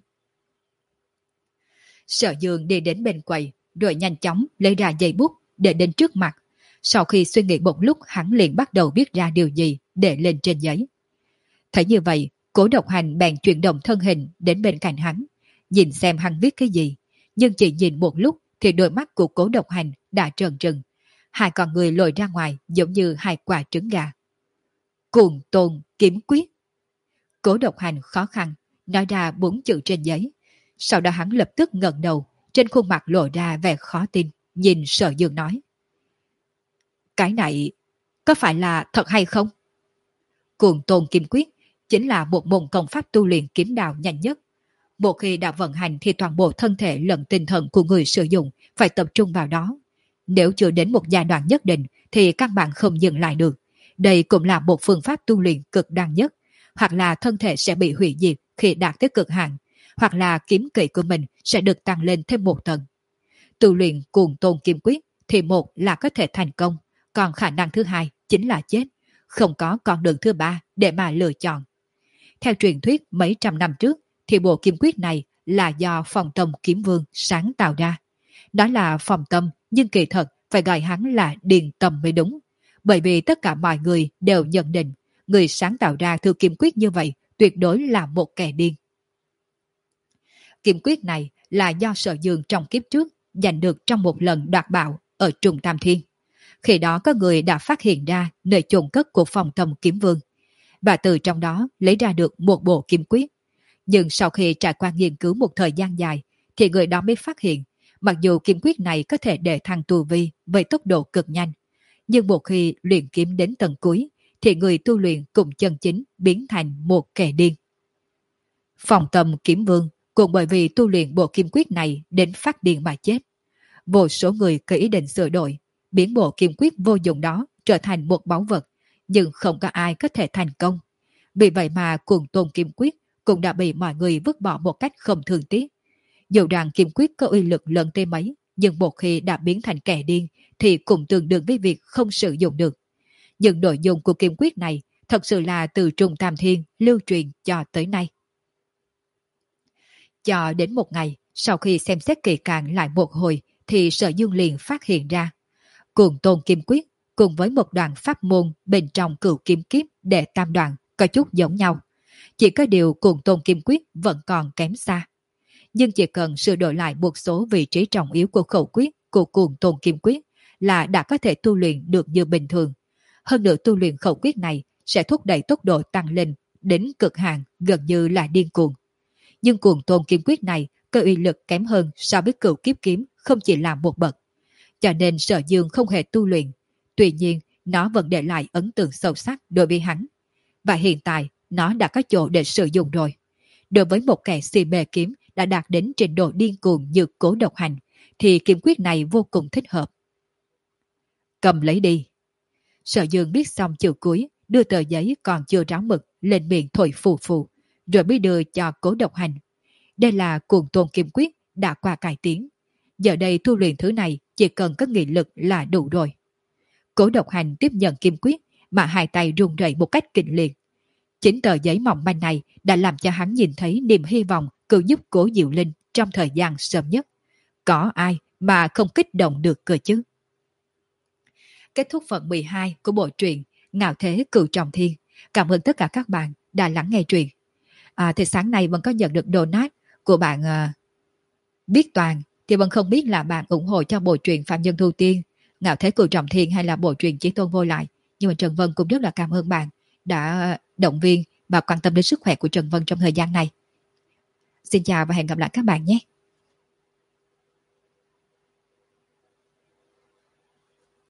Sở Dương đi đến bên quầy, rồi nhanh chóng lấy ra giấy bút để đến trước mặt. Sau khi suy nghĩ một lúc, hắn liền bắt đầu viết ra điều gì để lên trên giấy. Thấy như vậy, Cố Độc Hành bèn chuyển động thân hình đến bên cạnh hắn, nhìn xem hắn viết cái gì. Nhưng chỉ nhìn một lúc thì đôi mắt của Cố Độc Hành đã trợn trừng. Hai con người lồi ra ngoài giống như hai quả trứng gà. Cuồng Tôn Kiếm Quyết. Cố Độc Hành khó khăn nói ra bốn chữ trên giấy. Sau đó hắn lập tức ngẩng đầu, trên khuôn mặt lộ ra vẻ khó tin, nhìn Sở Dương nói. Cái này có phải là thật hay không? Cuồng Tôn Kiếm Quyết chính là một môn công pháp tu luyện kiếm đạo nhanh nhất. Một khi đã vận hành thì toàn bộ thân thể lẫn tinh thần của người sử dụng phải tập trung vào đó. Nếu chưa đến một giai đoạn nhất định thì căn bản không dừng lại được. Đây cũng là một phương pháp tu luyện cực đoan nhất. Hoặc là thân thể sẽ bị hủy diệt khi đạt tới cực hạn, hoặc là kiếm kỵ của mình sẽ được tăng lên thêm một tầng. Tu luyện Cuồng Tôn Kiếm Quyết thì một là có thể thành công, còn khả năng thứ hai chính là chết. Không có con đường thứ ba để mà lựa chọn. Theo truyền thuyết mấy trăm năm trước, thì bộ kiếm quyết này là do Phòng Tâm Kiếm Vương sáng tạo ra. Đó là Phòng Tâm, nhưng kỳ thật phải gọi hắn là Điền Tâm mới đúng. Bởi vì tất cả mọi người đều nhận định, người sáng tạo ra thư kiếm quyết như vậy tuyệt đối là một kẻ điên. Kiếm quyết này là do Sở Dương trong kiếp trước giành được trong một lần đoạt bảo ở Trùng Tam Thiên. Khi đó có người đã phát hiện ra nơi chôn cất của Phòng Tâm Kiếm Vương, và từ trong đó lấy ra được một bộ kiếm quyết. Nhưng sau khi trải qua nghiên cứu một thời gian dài, thì người đó mới phát hiện, mặc dù kiếm quyết này có thể để thăng tu vi với tốc độ cực nhanh, nhưng một khi luyện kiếm đến tầng cuối, thì người tu luyện cùng chân chính biến thành một kẻ điên. Phòng Tâm Kiếm Vương cũng bởi vì tu luyện bộ kiếm quyết này đến phát điên mà chết. Vô số người có ý định sửa đổi, biến bộ kiếm quyết vô dụng đó trở thành một báu vật, nhưng không có ai có thể thành công. Vì vậy mà Cuồng Tôn Kim Quyết cũng đã bị mọi người vứt bỏ một cách không thương tiếc. Dù rằng Kim Quyết có uy lực lớn tới mấy, nhưng một khi đã biến thành kẻ điên thì cũng tương đương với việc không sử dụng được. Nhưng nội dung của Kim Quyết này thật sự là từ Trung Tam Thiên lưu truyền cho tới nay. Cho đến một ngày, sau khi xem xét kỳ càng lại một hồi, thì Sở Dương liền phát hiện ra. Cuồng Tôn Kim Quyết cùng với một đoạn pháp môn bên trong Cửu Kim Kiếp đệ tam đoạn có chút giống nhau. Chỉ có điều Cuồng Tôn Kim Quyết vẫn còn kém xa. Nhưng chỉ cần sửa đổi lại một số vị trí trọng yếu của khẩu quyết của Cuồng Tôn Kim Quyết là đã có thể tu luyện được như bình thường. Hơn nữa tu luyện khẩu quyết này sẽ thúc đẩy tốc độ tăng lên đến cực hạn, gần như là điên cuồng. Nhưng Cuồng Tôn Kim Quyết này có uy lực kém hơn so với Cửu Kiếp Kiếm không chỉ là một bậc. Cho nên Sở Dương không hề tu luyện. Tuy nhiên, nó vẫn để lại ấn tượng sâu sắc đối với hắn. Và hiện tại, nó đã có chỗ để sử dụng rồi. Đối với một kẻ si mê kiếm đã đạt đến trình độ điên cuồng như Cố Độc Hành, thì kiếm quyết này vô cùng thích hợp. Cầm lấy đi. Sở Dương biết xong chữ cuối, đưa tờ giấy còn chưa ráo mực lên miệng thổi phù phù, rồi mới đưa cho Cố Độc Hành. Đây là Cuồng Tôn Kim Quyết đã qua cải tiến. Giờ đây tu luyện thứ này chỉ cần có nghị lực là đủ rồi. Cố Độc Hành tiếp nhận kim quyết mà hai tay run rẩy một cách kịch liệt. Chính tờ giấy mỏng manh này đã làm cho hắn nhìn thấy niềm hy vọng cứu giúp Cố Diệu Linh trong thời gian sớm nhất. Có ai mà không kích động được cơ chứ? Kết thúc phần mười hai của bộ truyện Ngạo Thế Cửu Trọng Thiên. Cảm ơn tất cả các bạn đã lắng nghe truyện. À, thì sáng nay vẫn có nhận được donate của bạn uh, Biết Toàn. Thì vẫn không biết là bạn ủng hộ cho bộ truyện Phạm Nhân Thu Tiên, Ngạo Thế Cửu Trọng Thiên hay là bộ truyện Chí Tôn Vô Lại. Nhưng mà Trần Vân cũng rất là cảm ơn bạn đã động viên và quan tâm đến sức khỏe của Trần Vân trong thời gian này. Xin chào và hẹn gặp lại các bạn nhé.